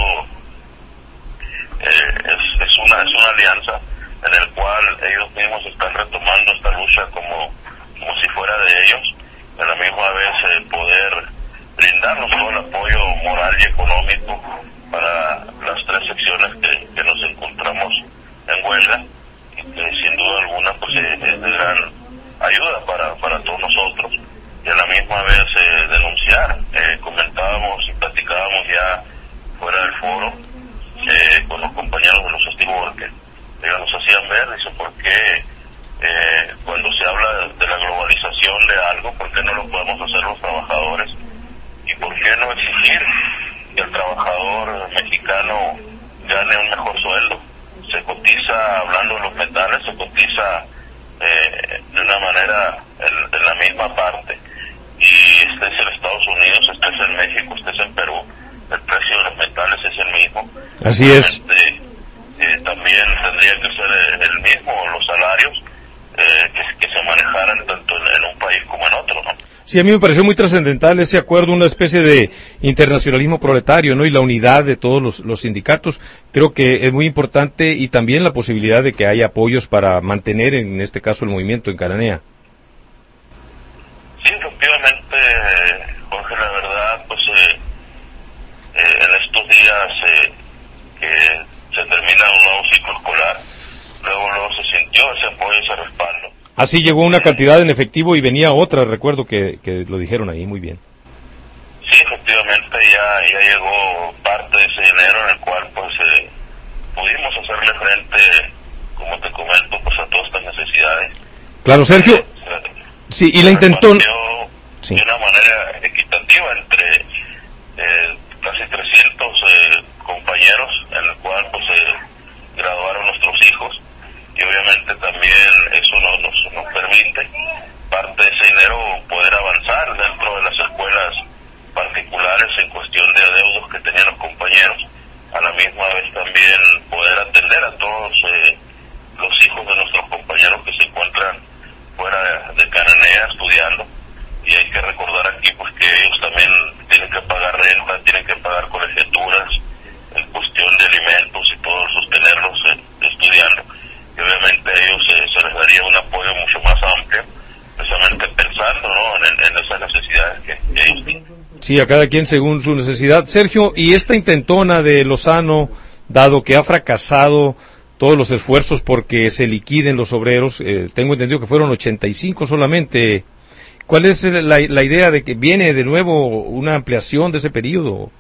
eh, es, es una es una alianza en el cual ellos mismos están retomando esta lucha como como si fuera de ellos, a la misma vez eh, poder brindarnos todo el apoyo moral y económico para las tres secciones que, que nos encontramos en huelga, y que sin duda alguna pues eh, es de gran ayuda para, para todos nosotros, y a la misma vez eh, denunciar. Eh, comentábamos y platicábamos ya fuera del foro eh, con los compañeros de los Steelworkers, ellos nos hacían ver, dice, ¿por qué Eh, cuando se habla de la globalización de algo, ¿por qué no lo podemos hacer los trabajadores? ¿Y por qué no exigir que el trabajador mexicano gane un mejor sueldo? Se cotiza, hablando de los metales, se cotiza eh, de una manera en, en la misma parte. Y este es en Estados Unidos, este es en México, este es en Perú. El precio de los metales es el mismo. Así es. Eh, también tendría que ser el mismo los salarios. Eh, que, que se manejaran tanto en, en un país como en otro, ¿no? Sí, a mí me pareció muy trascendental ese acuerdo, una especie de internacionalismo proletario, ¿no? Y la unidad de todos los, los sindicatos, creo que es muy importante, y también la posibilidad de que haya apoyos para mantener, en este caso, el movimiento en Cananea. Sí, efectivamente, Jorge, la verdad, pues eh, eh, en estos días eh, que se termina un nuevo ciclo escolar, luego luego se sintió ese apoyo, ese respaldo. Así llegó una cantidad en efectivo y venía otra, recuerdo que, que lo dijeron ahí, muy bien. Sí, efectivamente ya, ya llegó parte de ese dinero en el cual pues eh, pudimos hacerle frente, como te comento, pues a todas estas necesidades. Claro, Sergio. Eh, sí, y la intentó... Sí. De una manera equitativa entre eh, casi trescientos eh, compañeros, en el cual pues eh, graduaron nuestros hijos. Y obviamente también eso nos, nos, nos permite parte de ese dinero poder avanzar dentro de las escuelas particulares en cuestión de adeudos que tenían los compañeros, a la misma vez también poder atender a todos eh, los hijos de nuestros compañeros que se encuentran fuera de Cananea estudiando. Y hay que recordar aquí pues que ellos también tienen que pagar renta, tienen que pagar colegiaturas en cuestión de alimentos y todo, sostenerlos eh, estudiando. Y obviamente a ellos eh, se les daría un apoyo mucho más amplio, precisamente pensando, ¿no?, en, en esas necesidades que, que ellos tienen. Sí, a cada quien según su necesidad. Sergio, y esta intentona de Lozano, dado que ha fracasado todos los esfuerzos porque se liquiden los obreros, eh, tengo entendido que fueron ochenta y cinco solamente. ¿Cuál es la, la idea de que viene de nuevo una ampliación de ese periodo?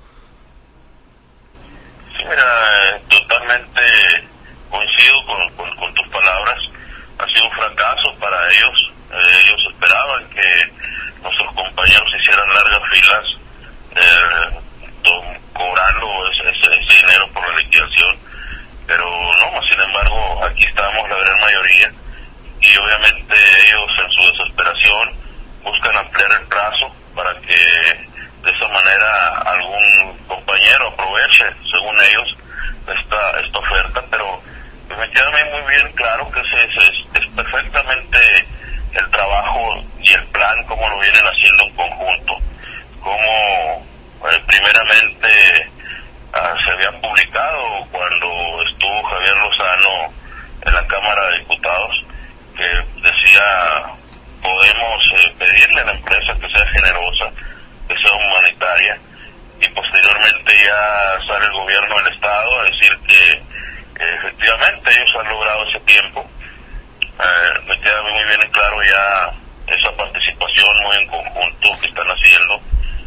Sí, mira, eh, totalmente coincido con, con, con tus palabras. Ha sido un fracaso para ellos. Eh, ellos esperaban que nuestros compañeros hicieran largas filas eh, cobrando ese, ese, ese dinero por la liquidación, pero no, sin embargo aquí estamos la gran mayoría y obviamente ellos en su desesperación buscan ampliar el plazo para que de esa manera algún compañero aproveche, según ellos, esta esta oferta, pero me queda a mí muy bien claro que ese, ese es, es perfectamente el trabajo y el plan como lo vienen haciendo en conjunto, como eh, primeramente uh, se había publicado cuando estuvo Javier Lozano en la Cámara de Diputados, que decía podemos eh, pedirle a la empresa que sea generosa, que sea humanitaria, y posteriormente ya sale el gobierno del Estado a decir que eh, efectivamente ellos han logrado ese tiempo. Eh, me queda muy bien en claro ya esa participación muy en conjunto que están haciendo,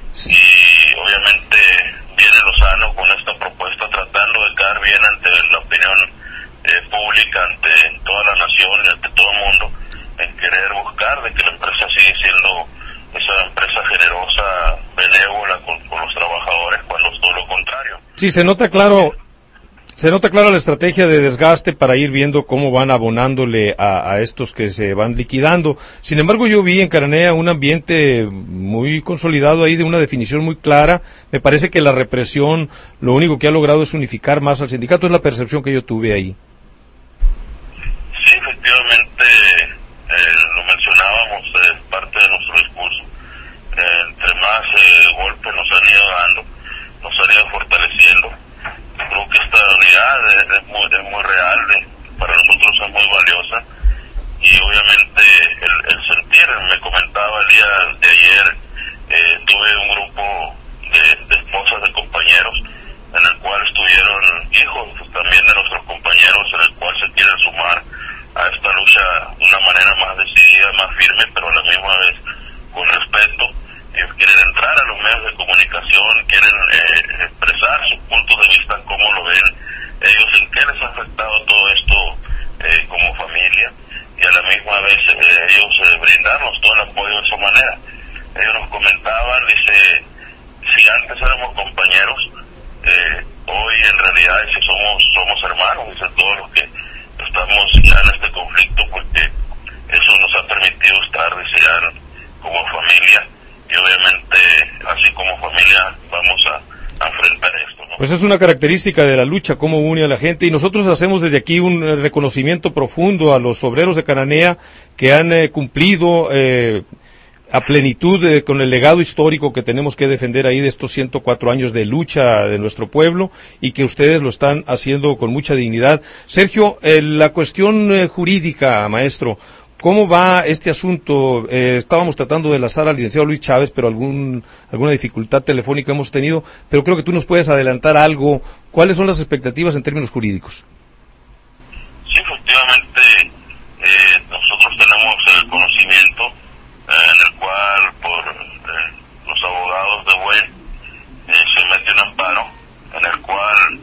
y obviamente viene Lozano con esta propuesta tratando de quedar bien ante la opinión eh, pública, ante toda la nación y ante todo el mundo, en querer buscar de que la empresa sigue siendo esa empresa generosa, benévola con, con los trabajadores, cuando es todo lo contrario. Sí, se nota claro, se nota clara la estrategia de desgaste para ir viendo cómo van abonándole a, a estos que se van liquidando. Sin embargo, yo vi en Cananea un ambiente muy consolidado ahí, de una definición muy clara. Me parece que la represión lo único que ha logrado es unificar más al sindicato, es la percepción que yo tuve ahí. Sí, efectivamente, eh, lo mencionábamos, es eh, parte de nuestro discurso. Eh, entre más eh, golpes nos han ido dando, nos han ido fortaleciendo. Creo que esta unidad es, es, muy, es muy real, de, para nosotros es muy valiosa, y obviamente el, el sentir, me comentaba el día de ayer, eh, tuve un grupo de, de esposas de compañeros en el cual estuvieron hijos pues, también de nuestros compañeros, en el cual se quieren sumar a esta lucha de una manera más decidida, más firme, pero a la misma vez con respeto. Ellos quieren entrar a los medios de comunicación, quieren eh, expresar sus puntos de vista, cómo lo ven ellos, en qué les ha afectado todo esto eh, como familia, y a la misma vez eh, ellos eh, brindarnos todo el apoyo de esa manera. Ellos nos comentaban, dice, si antes éramos compañeros, eh, hoy en realidad dice, somos somos hermanos, dice, todos los que estamos ya en este conflicto, porque eso nos ha permitido estar, dice, ya como familia, y obviamente así como familia vamos a, a enfrentar esto, ¿no? Pues es una característica de la lucha, cómo une a la gente, y nosotros hacemos desde aquí un eh, reconocimiento profundo a los obreros de Cananea que han eh, cumplido eh, a plenitud eh, con el legado histórico que tenemos que defender ahí de estos ciento cuatro años de lucha de nuestro pueblo, y que ustedes lo están haciendo con mucha dignidad. Sergio, eh, la cuestión eh, jurídica, maestro, ¿cómo va este asunto? Eh, estábamos tratando de enlazar al licenciado Luis Chávez, pero algún, alguna dificultad telefónica hemos tenido, pero creo que tú nos puedes adelantar algo. ¿Cuáles son las expectativas en términos jurídicos? Sí, efectivamente, eh, nosotros tenemos el conocimiento eh, en el cual por eh, los abogados de Buen eh, se mete un amparo, en el cual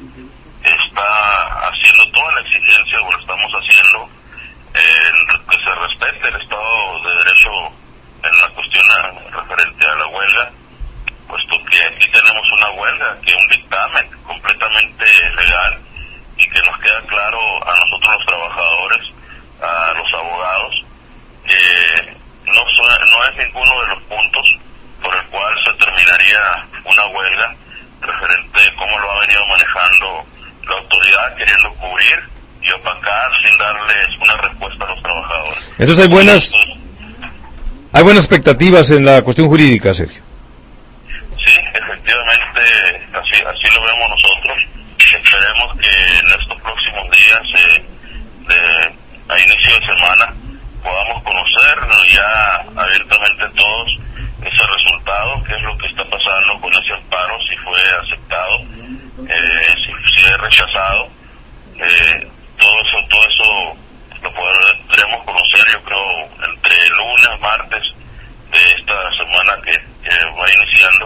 está haciendo toda la exigencia, o lo estamos haciendo, Eh, que se respete el Estado de Derecho en la cuestión a, referente a la huelga, puesto que aquí tenemos una huelga, que es un dictamen completamente legal, y que nos queda claro a nosotros los trabajadores, a los abogados, que no, so, no es ninguno de los puntos por el cual se terminaría una huelga, referente a cómo lo ha venido manejando la autoridad, queriendo cubrir y opacar sin darles una respuesta a los trabajadores. Entonces hay buenas hay buenas expectativas en la cuestión jurídica, Sergio. Sí, efectivamente, así así lo vemos nosotros. Esperemos que en estos próximos días, eh, de, a inicio de semana, podamos conocer ya abiertamente todos ese resultado, qué es lo que está pasando con ese amparo, si fue aceptado, eh, si, si es rechazado. Eh, todo eso todo eso lo podremos conocer, yo creo, entre lunes, martes de esta semana que, que va iniciando,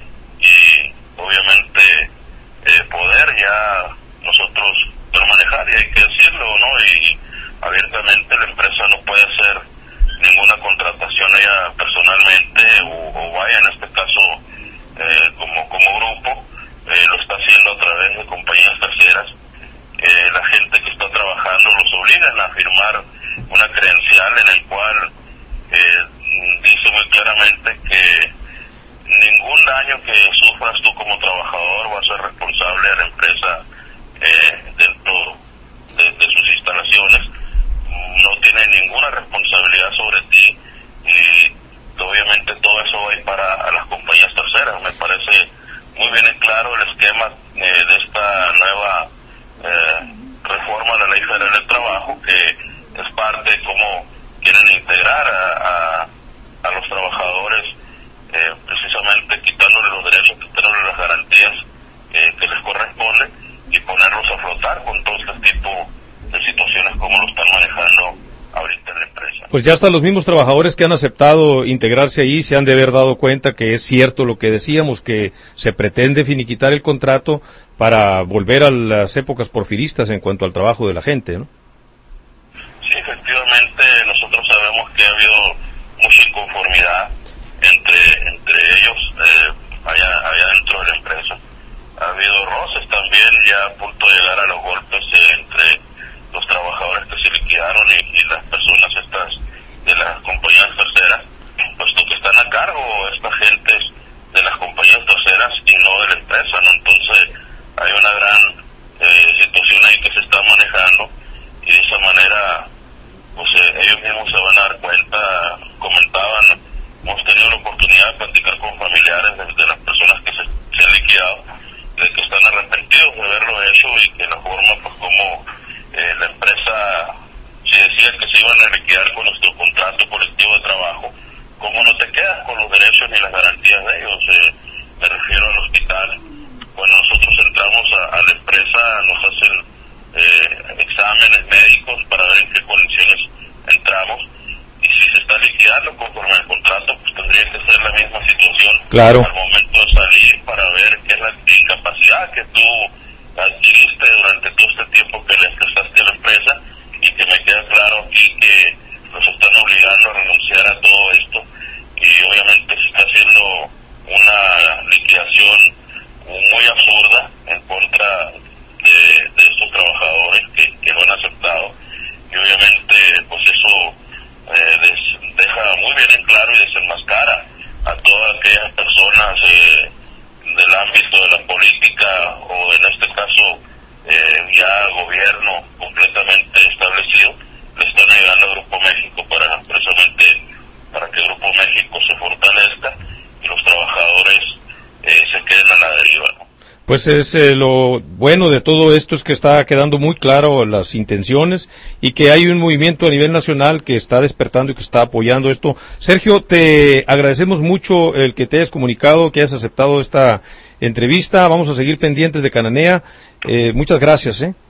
y obviamente eh, poder ya nosotros poder manejar, y hay que decirlo, ¿no? Y abiertamente la empresa no puede hacer ninguna contratación ella personalmente, o, o vaya en este caso eh, como firmar una credencial en el cual eh, dice muy claramente que ningún daño que sufras tú como trabajador va a ser responsable a la empresa eh, dentro de, de sus instalaciones. No tiene ninguna responsabilidad sobre ti y obviamente todo eso va a ir para a las compañías terceras. Me parece muy bien en claro el esquema eh, de esta nueva eh, reforma de la Ley Federal del Trabajo, que es parte de cómo quieren integrar a, a, a los trabajadores, eh, precisamente quitándole los derechos, quitándole las garantías eh, que les corresponden y ponerlos a flotar con todo este tipo de situaciones como lo están manejando ahorita en la empresa. Pues ya hasta los mismos trabajadores que han aceptado integrarse ahí se han de haber dado cuenta que es cierto lo que decíamos, que se pretende finiquitar el contrato para volver a las épocas porfiristas en cuanto al trabajo de la gente, ¿no? Sí, efectivamente, nosotros sabemos que ha habido mucha inconformidad entre entre ellos eh, allá, allá dentro de la empresa. Ha habido roces también, ya a punto de llegar a los golpes eh, entre los trabajadores que se liquidaron y, y las personas estas de las compañías terceras, puesto que están a cargo estas gentes de las compañías terceras y no de la empresa, ¿no? Entonces hay una gran eh, situación ahí que se está manejando y de esa manera pues eh, ellos mismos se van a dar cuenta. Comentaban, hemos tenido la oportunidad de platicar con familiares de, de las personas que se, se han liquidado, de que están arrepentidos de haberlo hecho y que la forma pues como eh, la empresa, si decía que se iban a liquidar con nuestro contrato colectivo de trabajo, ¿cómo no te quedas con los derechos ni las garantías de ellos? Eh, me refiero al hospital. Cuando nosotros entramos a, a la empresa nos hacen eh, exámenes médicos para ver en qué condiciones entramos, y si se está liquidando conforme al contrato, pues tendría que ser la misma situación claro. al momento de salir, para ver qué es la incapacidad que tú adquiriste durante todo este tiempo que le prestaste a la empresa, y que me queda claro aquí que nos están obligando a renunciar a todo esto, y obviamente se está haciendo una liquidación muy absurda en contra de, de estos trabajadores que, que lo han aceptado, y obviamente pues eso eh, des, deja muy bien en claro y desenmascara a todas aquellas personas eh, del ámbito de la política, o en este caso eh, ya gobierno completamente establecido, le están ayudando a Grupo México para precisamente para que Grupo México se fortalezca y los trabajadores eh, se queden a la deriva, ¿no? Pues es eh, lo bueno de todo esto es que está quedando muy claro las intenciones y que hay un movimiento a nivel nacional que está despertando y que está apoyando esto. Sergio, te agradecemos mucho el que te hayas comunicado, que hayas aceptado esta entrevista. Vamos a seguir pendientes de Cananea. Eh, muchas gracias, ¿eh?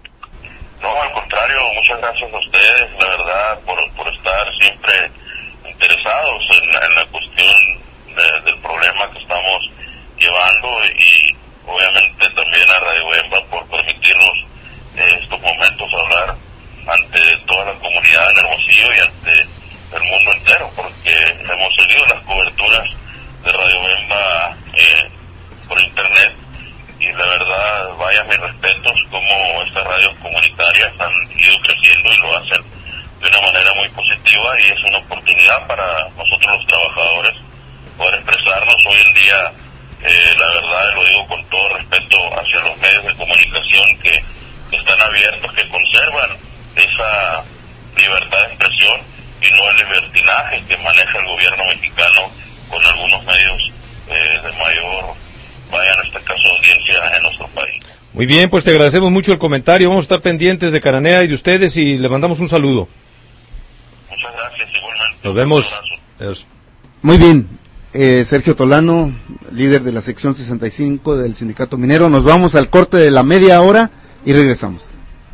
No, al contrario, muchas gracias a ustedes, la verdad, por, por estar siempre interesados en, en la cuestión de, del problema que estamos llevando, y obviamente también a Radio Bemba por permitirnos eh, estos momentos hablar ante toda la comunidad en Hermosillo y ante el mundo entero, porque hemos seguido las coberturas de Radio Bemba eh, por internet, y la verdad, vaya mis respetos como estas radios comunitarias han ido creciendo y lo hacen de una manera muy positiva, y es una oportunidad para nosotros los trabajadores poder expresarnos hoy en día. Eh, la verdad, lo digo con todo respeto hacia los medios de comunicación que, que están abiertos, que conservan esa libertad de expresión y no el libertinaje que maneja el gobierno mexicano con algunos medios eh, de mayor, vaya en este caso, audiencia en nuestro país. Muy bien, pues te agradecemos mucho el comentario. Vamos a estar pendientes de Cananea y de ustedes y le mandamos un saludo. Muchas gracias, igualmente. Nos vemos. Adiós. Muy bien. Eh, Sergio Tolano, líder de la sección sesenta y cinco del Sindicato Minero. Nos vamos al corte de la media hora y regresamos.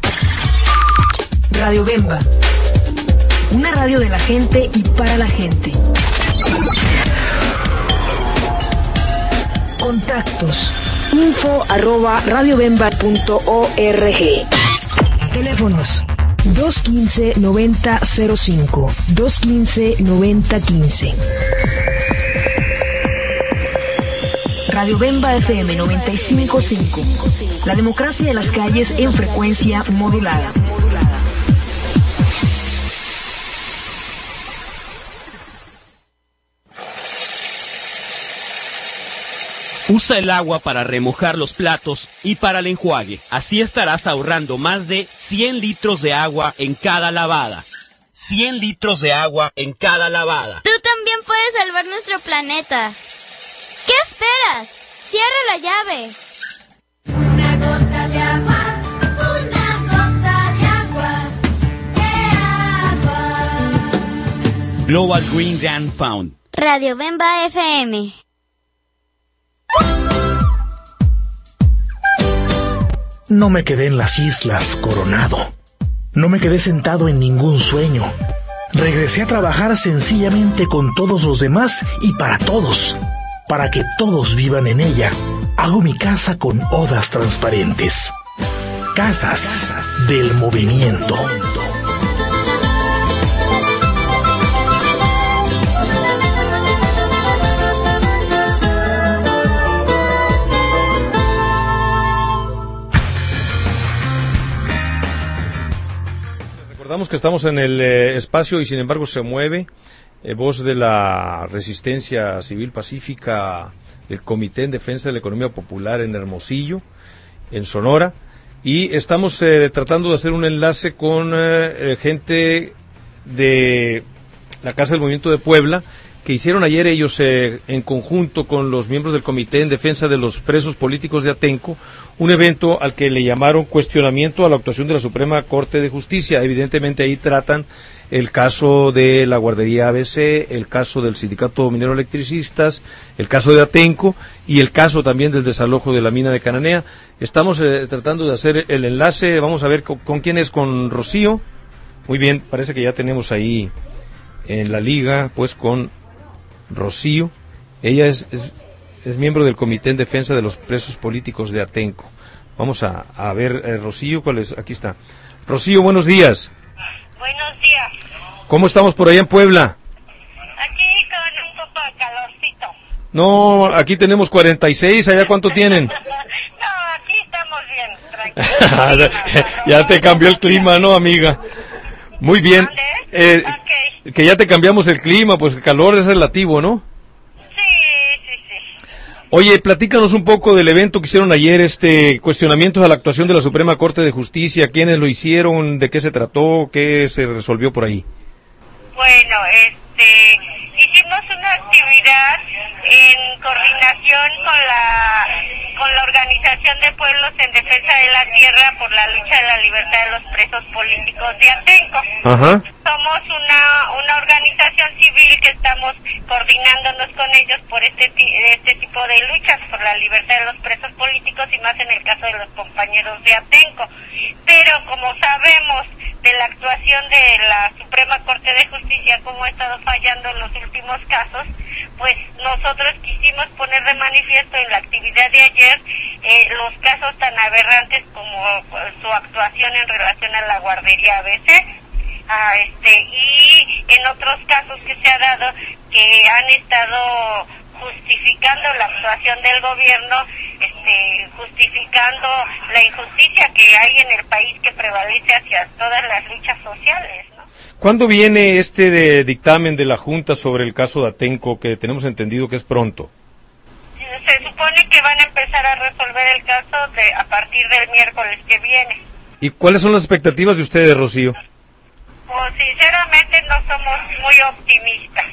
Radio Bemba, una radio de la gente y para la gente. Contactos: info arroba radiobemba punto org. Teléfonos: dos uno cinco, noventa cero cinco, dos uno cinco, noventa quince. Radio Bemba F M noventa y cinco punto cinco. La democracia de las calles en frecuencia modulada. Usa el agua para remojar los platos y para el enjuague. Así estarás ahorrando más de cien litros de agua en cada lavada. cien litros de agua en cada lavada. Tú también puedes salvar nuestro planeta. ¿Qué esperas? Cierra la llave. Una gota de agua, una gota de agua, de agua. Global Green Grand Pound. Radio Bemba F M. No me quedé en las islas Coronado. No me quedé sentado en ningún sueño. Regresé a trabajar sencillamente con todos los demás y para todos. Para que todos vivan en ella. Hago mi casa con odas transparentes. Casas del movimiento. Recordamos que estamos en el eh, espacio y sin embargo se mueve, eh, voz de la Resistencia Civil Pacífica, el Comité en Defensa de la Economía Popular en Hermosillo, en Sonora, y estamos eh, tratando de hacer un enlace con eh, gente de la Casa del Movimiento de Puebla, que hicieron ayer ellos eh, en conjunto con los miembros del Comité en Defensa de los Presos Políticos de Atenco, un evento al que le llamaron cuestionamiento a la actuación de la Suprema Corte de Justicia. Evidentemente ahí tratan el caso de la guardería A B C, el caso del Sindicato Minero Electricistas, el caso de Atenco y el caso también del desalojo de la mina de Cananea. Estamos eh, tratando de hacer el enlace, vamos a ver con, con quién es, con Rocío. Muy bien, parece que ya tenemos ahí en la liga, pues con Rocío. Ella es, es, es miembro del Comité en Defensa de los Presos Políticos de Atenco. Vamos a, a ver, eh, Rocío, ¿cuál es? Aquí está. Rocío, buenos días. Buenos días. ¿Cómo estamos por allá en Puebla? Aquí con un poco de calorcito. No, aquí tenemos cuarenta y seis, ¿allá cuánto tienen? No, aquí estamos bien, tranquilos. Ya te cambió el clima, ¿no, amiga? Muy bien. Eh, okay. Que ya te cambiamos el clima, pues el calor es relativo, ¿no? Sí, sí, sí. Oye, platícanos un poco del evento que hicieron ayer, este cuestionamientos a la actuación de la Suprema Corte de Justicia, quiénes lo hicieron, de qué se trató, qué se resolvió por ahí. Bueno, este, hicimos una actividad en coordinación con la con la Organización de Pueblos en Defensa de la Tierra por la lucha de la libertad de los presos políticos de Atenco. Ajá. Somos una una organización civil que estamos coordinándonos con ellos por este este tipo de luchas por la libertad de los presos políticos y más en el caso de los compañeros de Atenco. Pero como sabemos de la actuación de la Suprema Corte de Justicia, como ha estado fallando en los últimos casos, pues nosotros quisimos poner de manifiesto en la actividad de ayer eh, los casos tan aberrantes como pues, su actuación en relación a la guardería A B C, ah, este, y en otros casos que se ha dado que han estado justificando la actuación del gobierno, este, justificando la injusticia que hay en el país que prevalece hacia todas las luchas sociales, ¿no? ¿Cuándo viene este de dictamen de la Junta sobre el caso de Atenco, que tenemos entendido que es pronto? Se supone que van a empezar a resolver el caso de, a partir del miércoles que viene. ¿Y cuáles son las expectativas de ustedes, Rocío? Pues sinceramente no somos muy optimistas,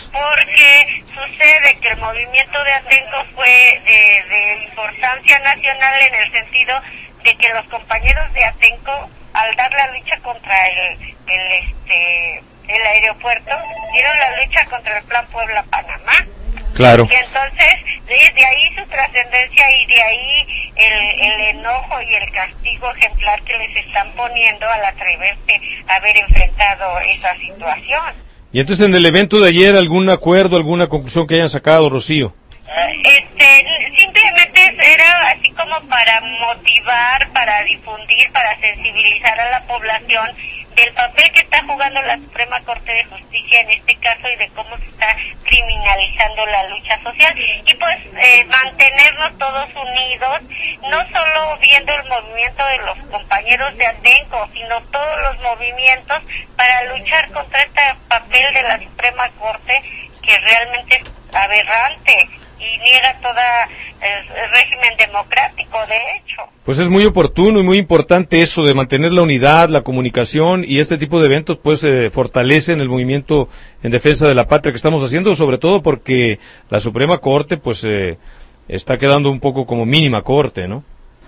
porque sucede que el movimiento de Atenco fue de, de importancia nacional en el sentido de que los compañeros de Atenco, al dar la lucha contra el, el este el aeropuerto, dieron la lucha contra el Plan Puebla-Panamá. Claro. Y entonces, de, de ahí su trascendencia y de ahí el, el enojo y el castigo ejemplar que les están poniendo al atreverse a haber enfrentado esa situación. Y entonces, en el evento de ayer, ¿algún acuerdo, alguna conclusión que hayan sacado, Rocío? Este, simplemente era así como para motivar, para difundir, para sensibilizar a la población del papel que está jugando la Suprema Corte de Justicia en este caso y de cómo se está criminalizando la lucha social y pues eh, mantenernos todos unidos, no solo viendo el movimiento de los compañeros de Atenco, sino todos los movimientos para luchar contra este papel de la Suprema Corte que realmente es aberrante y niega toda el, el régimen democrático, de hecho. Pues es muy oportuno y muy importante eso de mantener la unidad, la comunicación, y este tipo de eventos pues eh, fortalecen el movimiento en defensa de la patria que estamos haciendo, sobre todo porque la Suprema Corte pues eh, está quedando un poco como mínima corte, ¿no?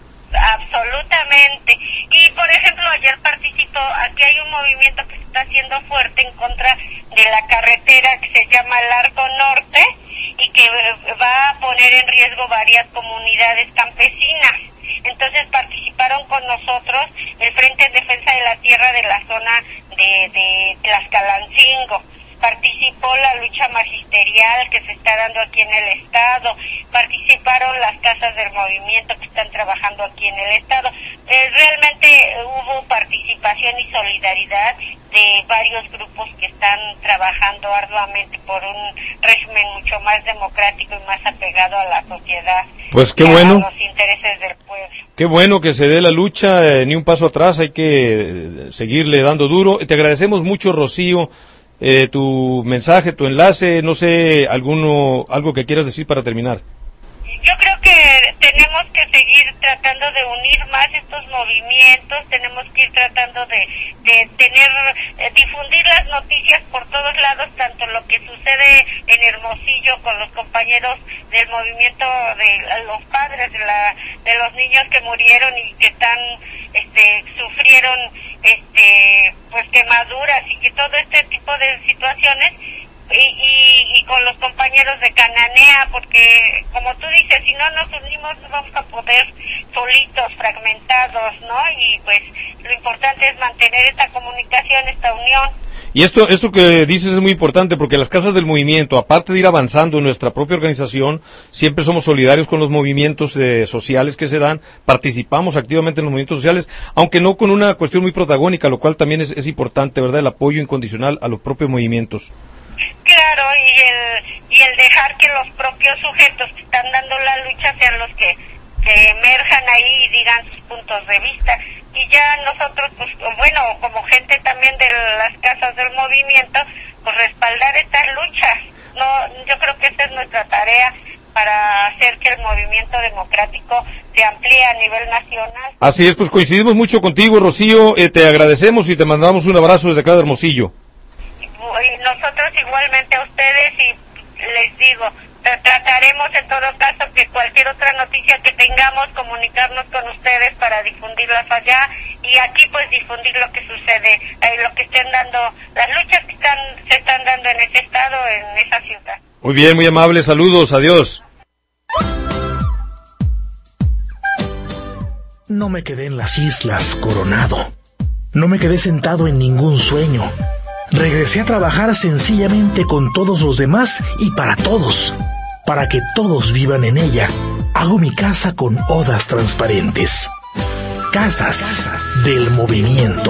Absolutamente. Y por ejemplo, ayer participó, aquí hay un movimiento que se está haciendo fuerte en contra de la carretera que se llama Largo Norte y que va a poner en riesgo varias comunidades campesinas. Entonces participaron con nosotros el Frente en Defensa de la Tierra de la zona de, de Tlaxcalancingo. Participó la lucha magisterial que se está dando aquí en el estado, participaron las casas del movimiento que están trabajando aquí en el estado. Eh, realmente hubo participación y solidaridad de varios grupos que están trabajando arduamente por un régimen mucho más democrático y más apegado a la sociedad. Pues qué bueno. A los intereses del pueblo. Qué bueno que se dé la lucha, eh, ni un paso atrás, hay que seguirle dando duro. Te agradecemos mucho, Rocío. Eh, tu mensaje, tu enlace, no sé, alguno, algo que quieras decir para terminar. Yo creo que tenemos que seguir tratando de unir más estos movimientos, tenemos que ir tratando de, de tener, eh, difundir las noticias por todos lados, tanto lo que sucede en Hermosillo con los compañeros del movimiento de los padres de, la, de los niños que murieron y que están, este, sufrieron, este, pues quemaduras y que todo este tipo de situaciones. Y, y, y con los compañeros de Cananea, porque como tú dices, si no nos unimos vamos a poder solitos, fragmentados, ¿no? Y pues lo importante es mantener esta comunicación, esta unión. Y esto, esto que dices es muy importante porque las casas del movimiento, aparte de ir avanzando en nuestra propia organización, siempre somos solidarios con los movimientos eh, sociales que se dan, participamos activamente en los movimientos sociales, aunque no con una cuestión muy protagónica, lo cual también es, es importante, ¿verdad? El apoyo incondicional a los propios movimientos. Claro, y el y el dejar que los propios sujetos que están dando la lucha sean los que, que emerjan ahí y digan sus puntos de vista. Y ya nosotros, pues bueno, como gente también de las casas del movimiento, pues respaldar estas luchas. No, yo creo que esa es nuestra tarea para hacer que el movimiento democrático se amplíe a nivel nacional. Así es, pues coincidimos mucho contigo, Rocío, eh, te agradecemos y te mandamos un abrazo desde acá de Hermosillo. Y nosotros igualmente a ustedes, y les digo, tra trataremos en todo caso que cualquier otra noticia que tengamos, comunicarnos con ustedes para difundirlas allá, y aquí pues difundir lo que sucede, eh, lo que estén dando, las luchas que están, se están dando en ese estado, en esa ciudad. Muy bien, muy amable, saludos, adiós. No me quedé en las islas coronado, no me quedé sentado en ningún sueño. Regresé a trabajar sencillamente con todos los demás y para todos, para que todos vivan en ella. Hago mi casa con odas transparentes. Casas del movimiento.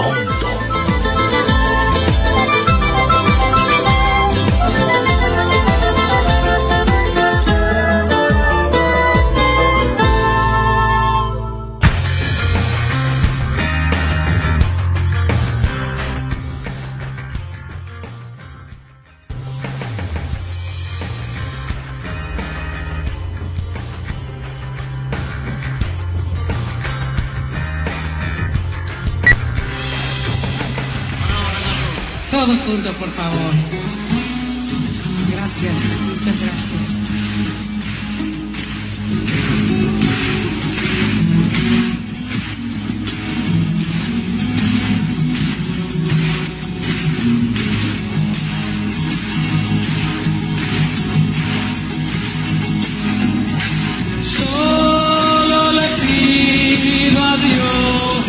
Todos juntos, por favor. Gracias, muchas gracias. Solo le pido a Dios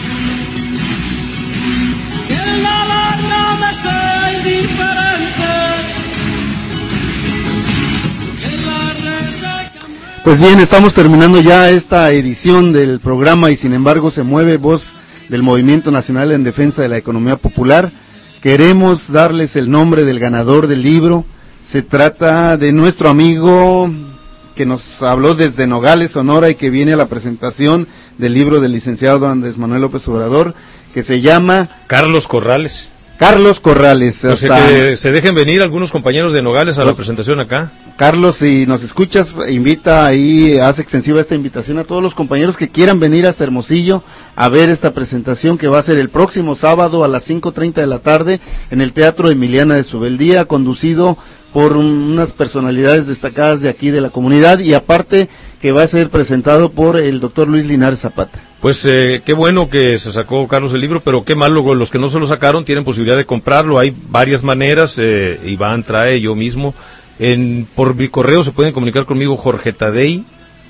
que nada no me sea indiferente. Pues bien, estamos terminando ya esta edición del programa y sin embargo se mueve voz del Movimiento Nacional en Defensa de la Economía Popular. Queremos darles el nombre del ganador del libro. Se trata de nuestro amigo que nos habló desde Nogales, Sonora, y que viene a la presentación del libro del licenciado Andrés Manuel López Obrador, que se llama Carlos Corrales. Carlos Corrales. Pues hasta... que se dejen venir algunos compañeros de Nogales a la presentación acá. Carlos, si nos escuchas, invita ahí, hace extensiva esta invitación a todos los compañeros que quieran venir hasta Hermosillo a ver esta presentación que va a ser el próximo sábado a las cinco treinta de la tarde en el Teatro Emiliana de Subeldía, conducido por un, unas personalidades destacadas de aquí de la comunidad, y aparte que va a ser presentado por el doctor Luis Linares Zapata. Pues eh, qué bueno que se sacó Carlos el libro, pero qué mal luego los que no se lo sacaron tienen posibilidad de comprarlo. Hay varias maneras, eh, Iván trae, yo mismo. En, por mi correo se pueden comunicar conmigo, jorgetadei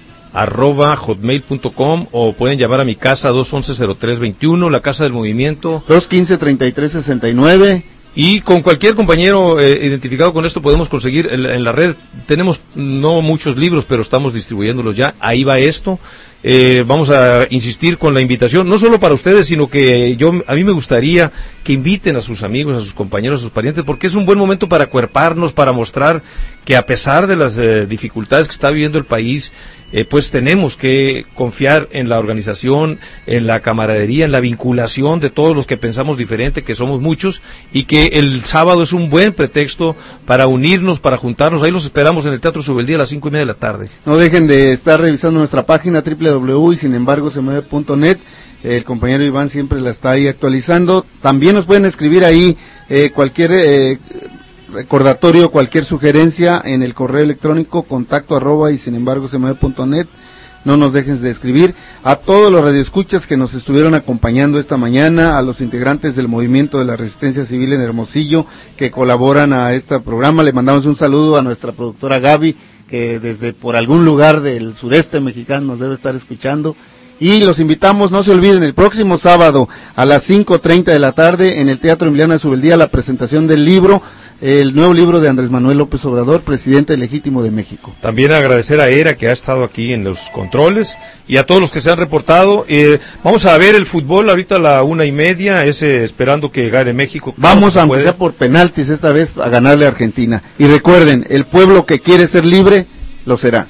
arroba hotmail punto com, o pueden llamar a mi casa dos once cero tres veintiuno, la Casa del Movimiento dos quince treinta y tres sesenta y nueve. Y con cualquier compañero eh, identificado con esto podemos conseguir en, en la red. Tenemos no muchos libros, pero estamos distribuyéndolos ya. Ahí va esto. Eh, vamos a insistir con la invitación, no solo para ustedes, sino que yo a mí me gustaría que inviten a sus amigos, a sus compañeros, a sus parientes, porque es un buen momento para acuerparnos, para mostrar que a pesar de las eh, dificultades que está viviendo el país, eh, pues tenemos que confiar en la organización, en la camaradería, en la vinculación de todos los que pensamos diferente, que somos muchos, y que el sábado es un buen pretexto para unirnos, para juntarnos. Ahí los esperamos en el Teatro Subeldía a las cinco y media de la tarde. No dejen de estar revisando nuestra página doble u doble u doble u y sin embargo se mueve punto net. El compañero Iván siempre la está ahí actualizando. También nos pueden escribir ahí eh, cualquier eh, recordatorio, cualquier sugerencia en el correo electrónico contacto arroba y sin embargo se mueve punto net. No nos dejes de escribir. A todos los radioescuchas que nos estuvieron acompañando esta mañana, a los integrantes del Movimiento de la Resistencia Civil en Hermosillo que colaboran a este programa, le mandamos un saludo a nuestra productora Gaby, que desde por algún lugar del sureste mexicano nos debe estar escuchando. Y los invitamos, no se olviden, el próximo sábado a las cinco treinta de la tarde en el Teatro Emiliana de Subeldía, la presentación del libro, el nuevo libro de Andrés Manuel López Obrador, presidente legítimo de México. También agradecer a Era, que ha estado aquí en los controles, y a todos los que se han reportado. Eh, vamos a ver el fútbol ahorita a la una y media, ese, esperando que gane México. Vamos, aunque sea por penaltis esta vez, a ganarle a Argentina. Y recuerden, el pueblo que quiere ser libre, lo será.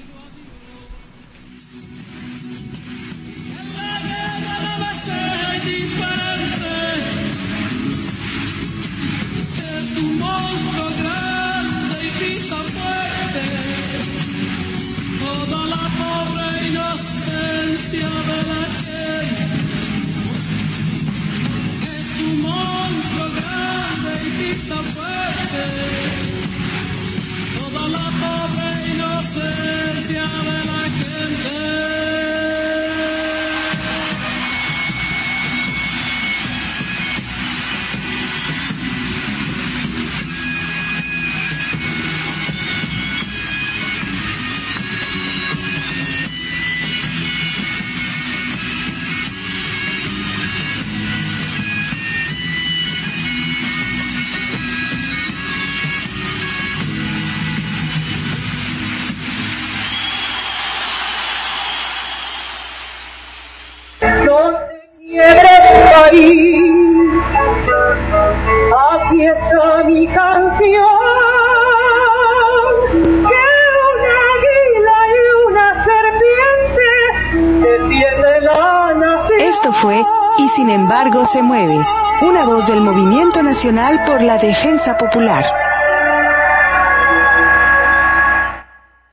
Aquí está mi canción, que un águila y una serpiente defiende la nación. Esto fue Y sin embargo se mueve, una voz del Movimiento Nacional por la Defensa Popular.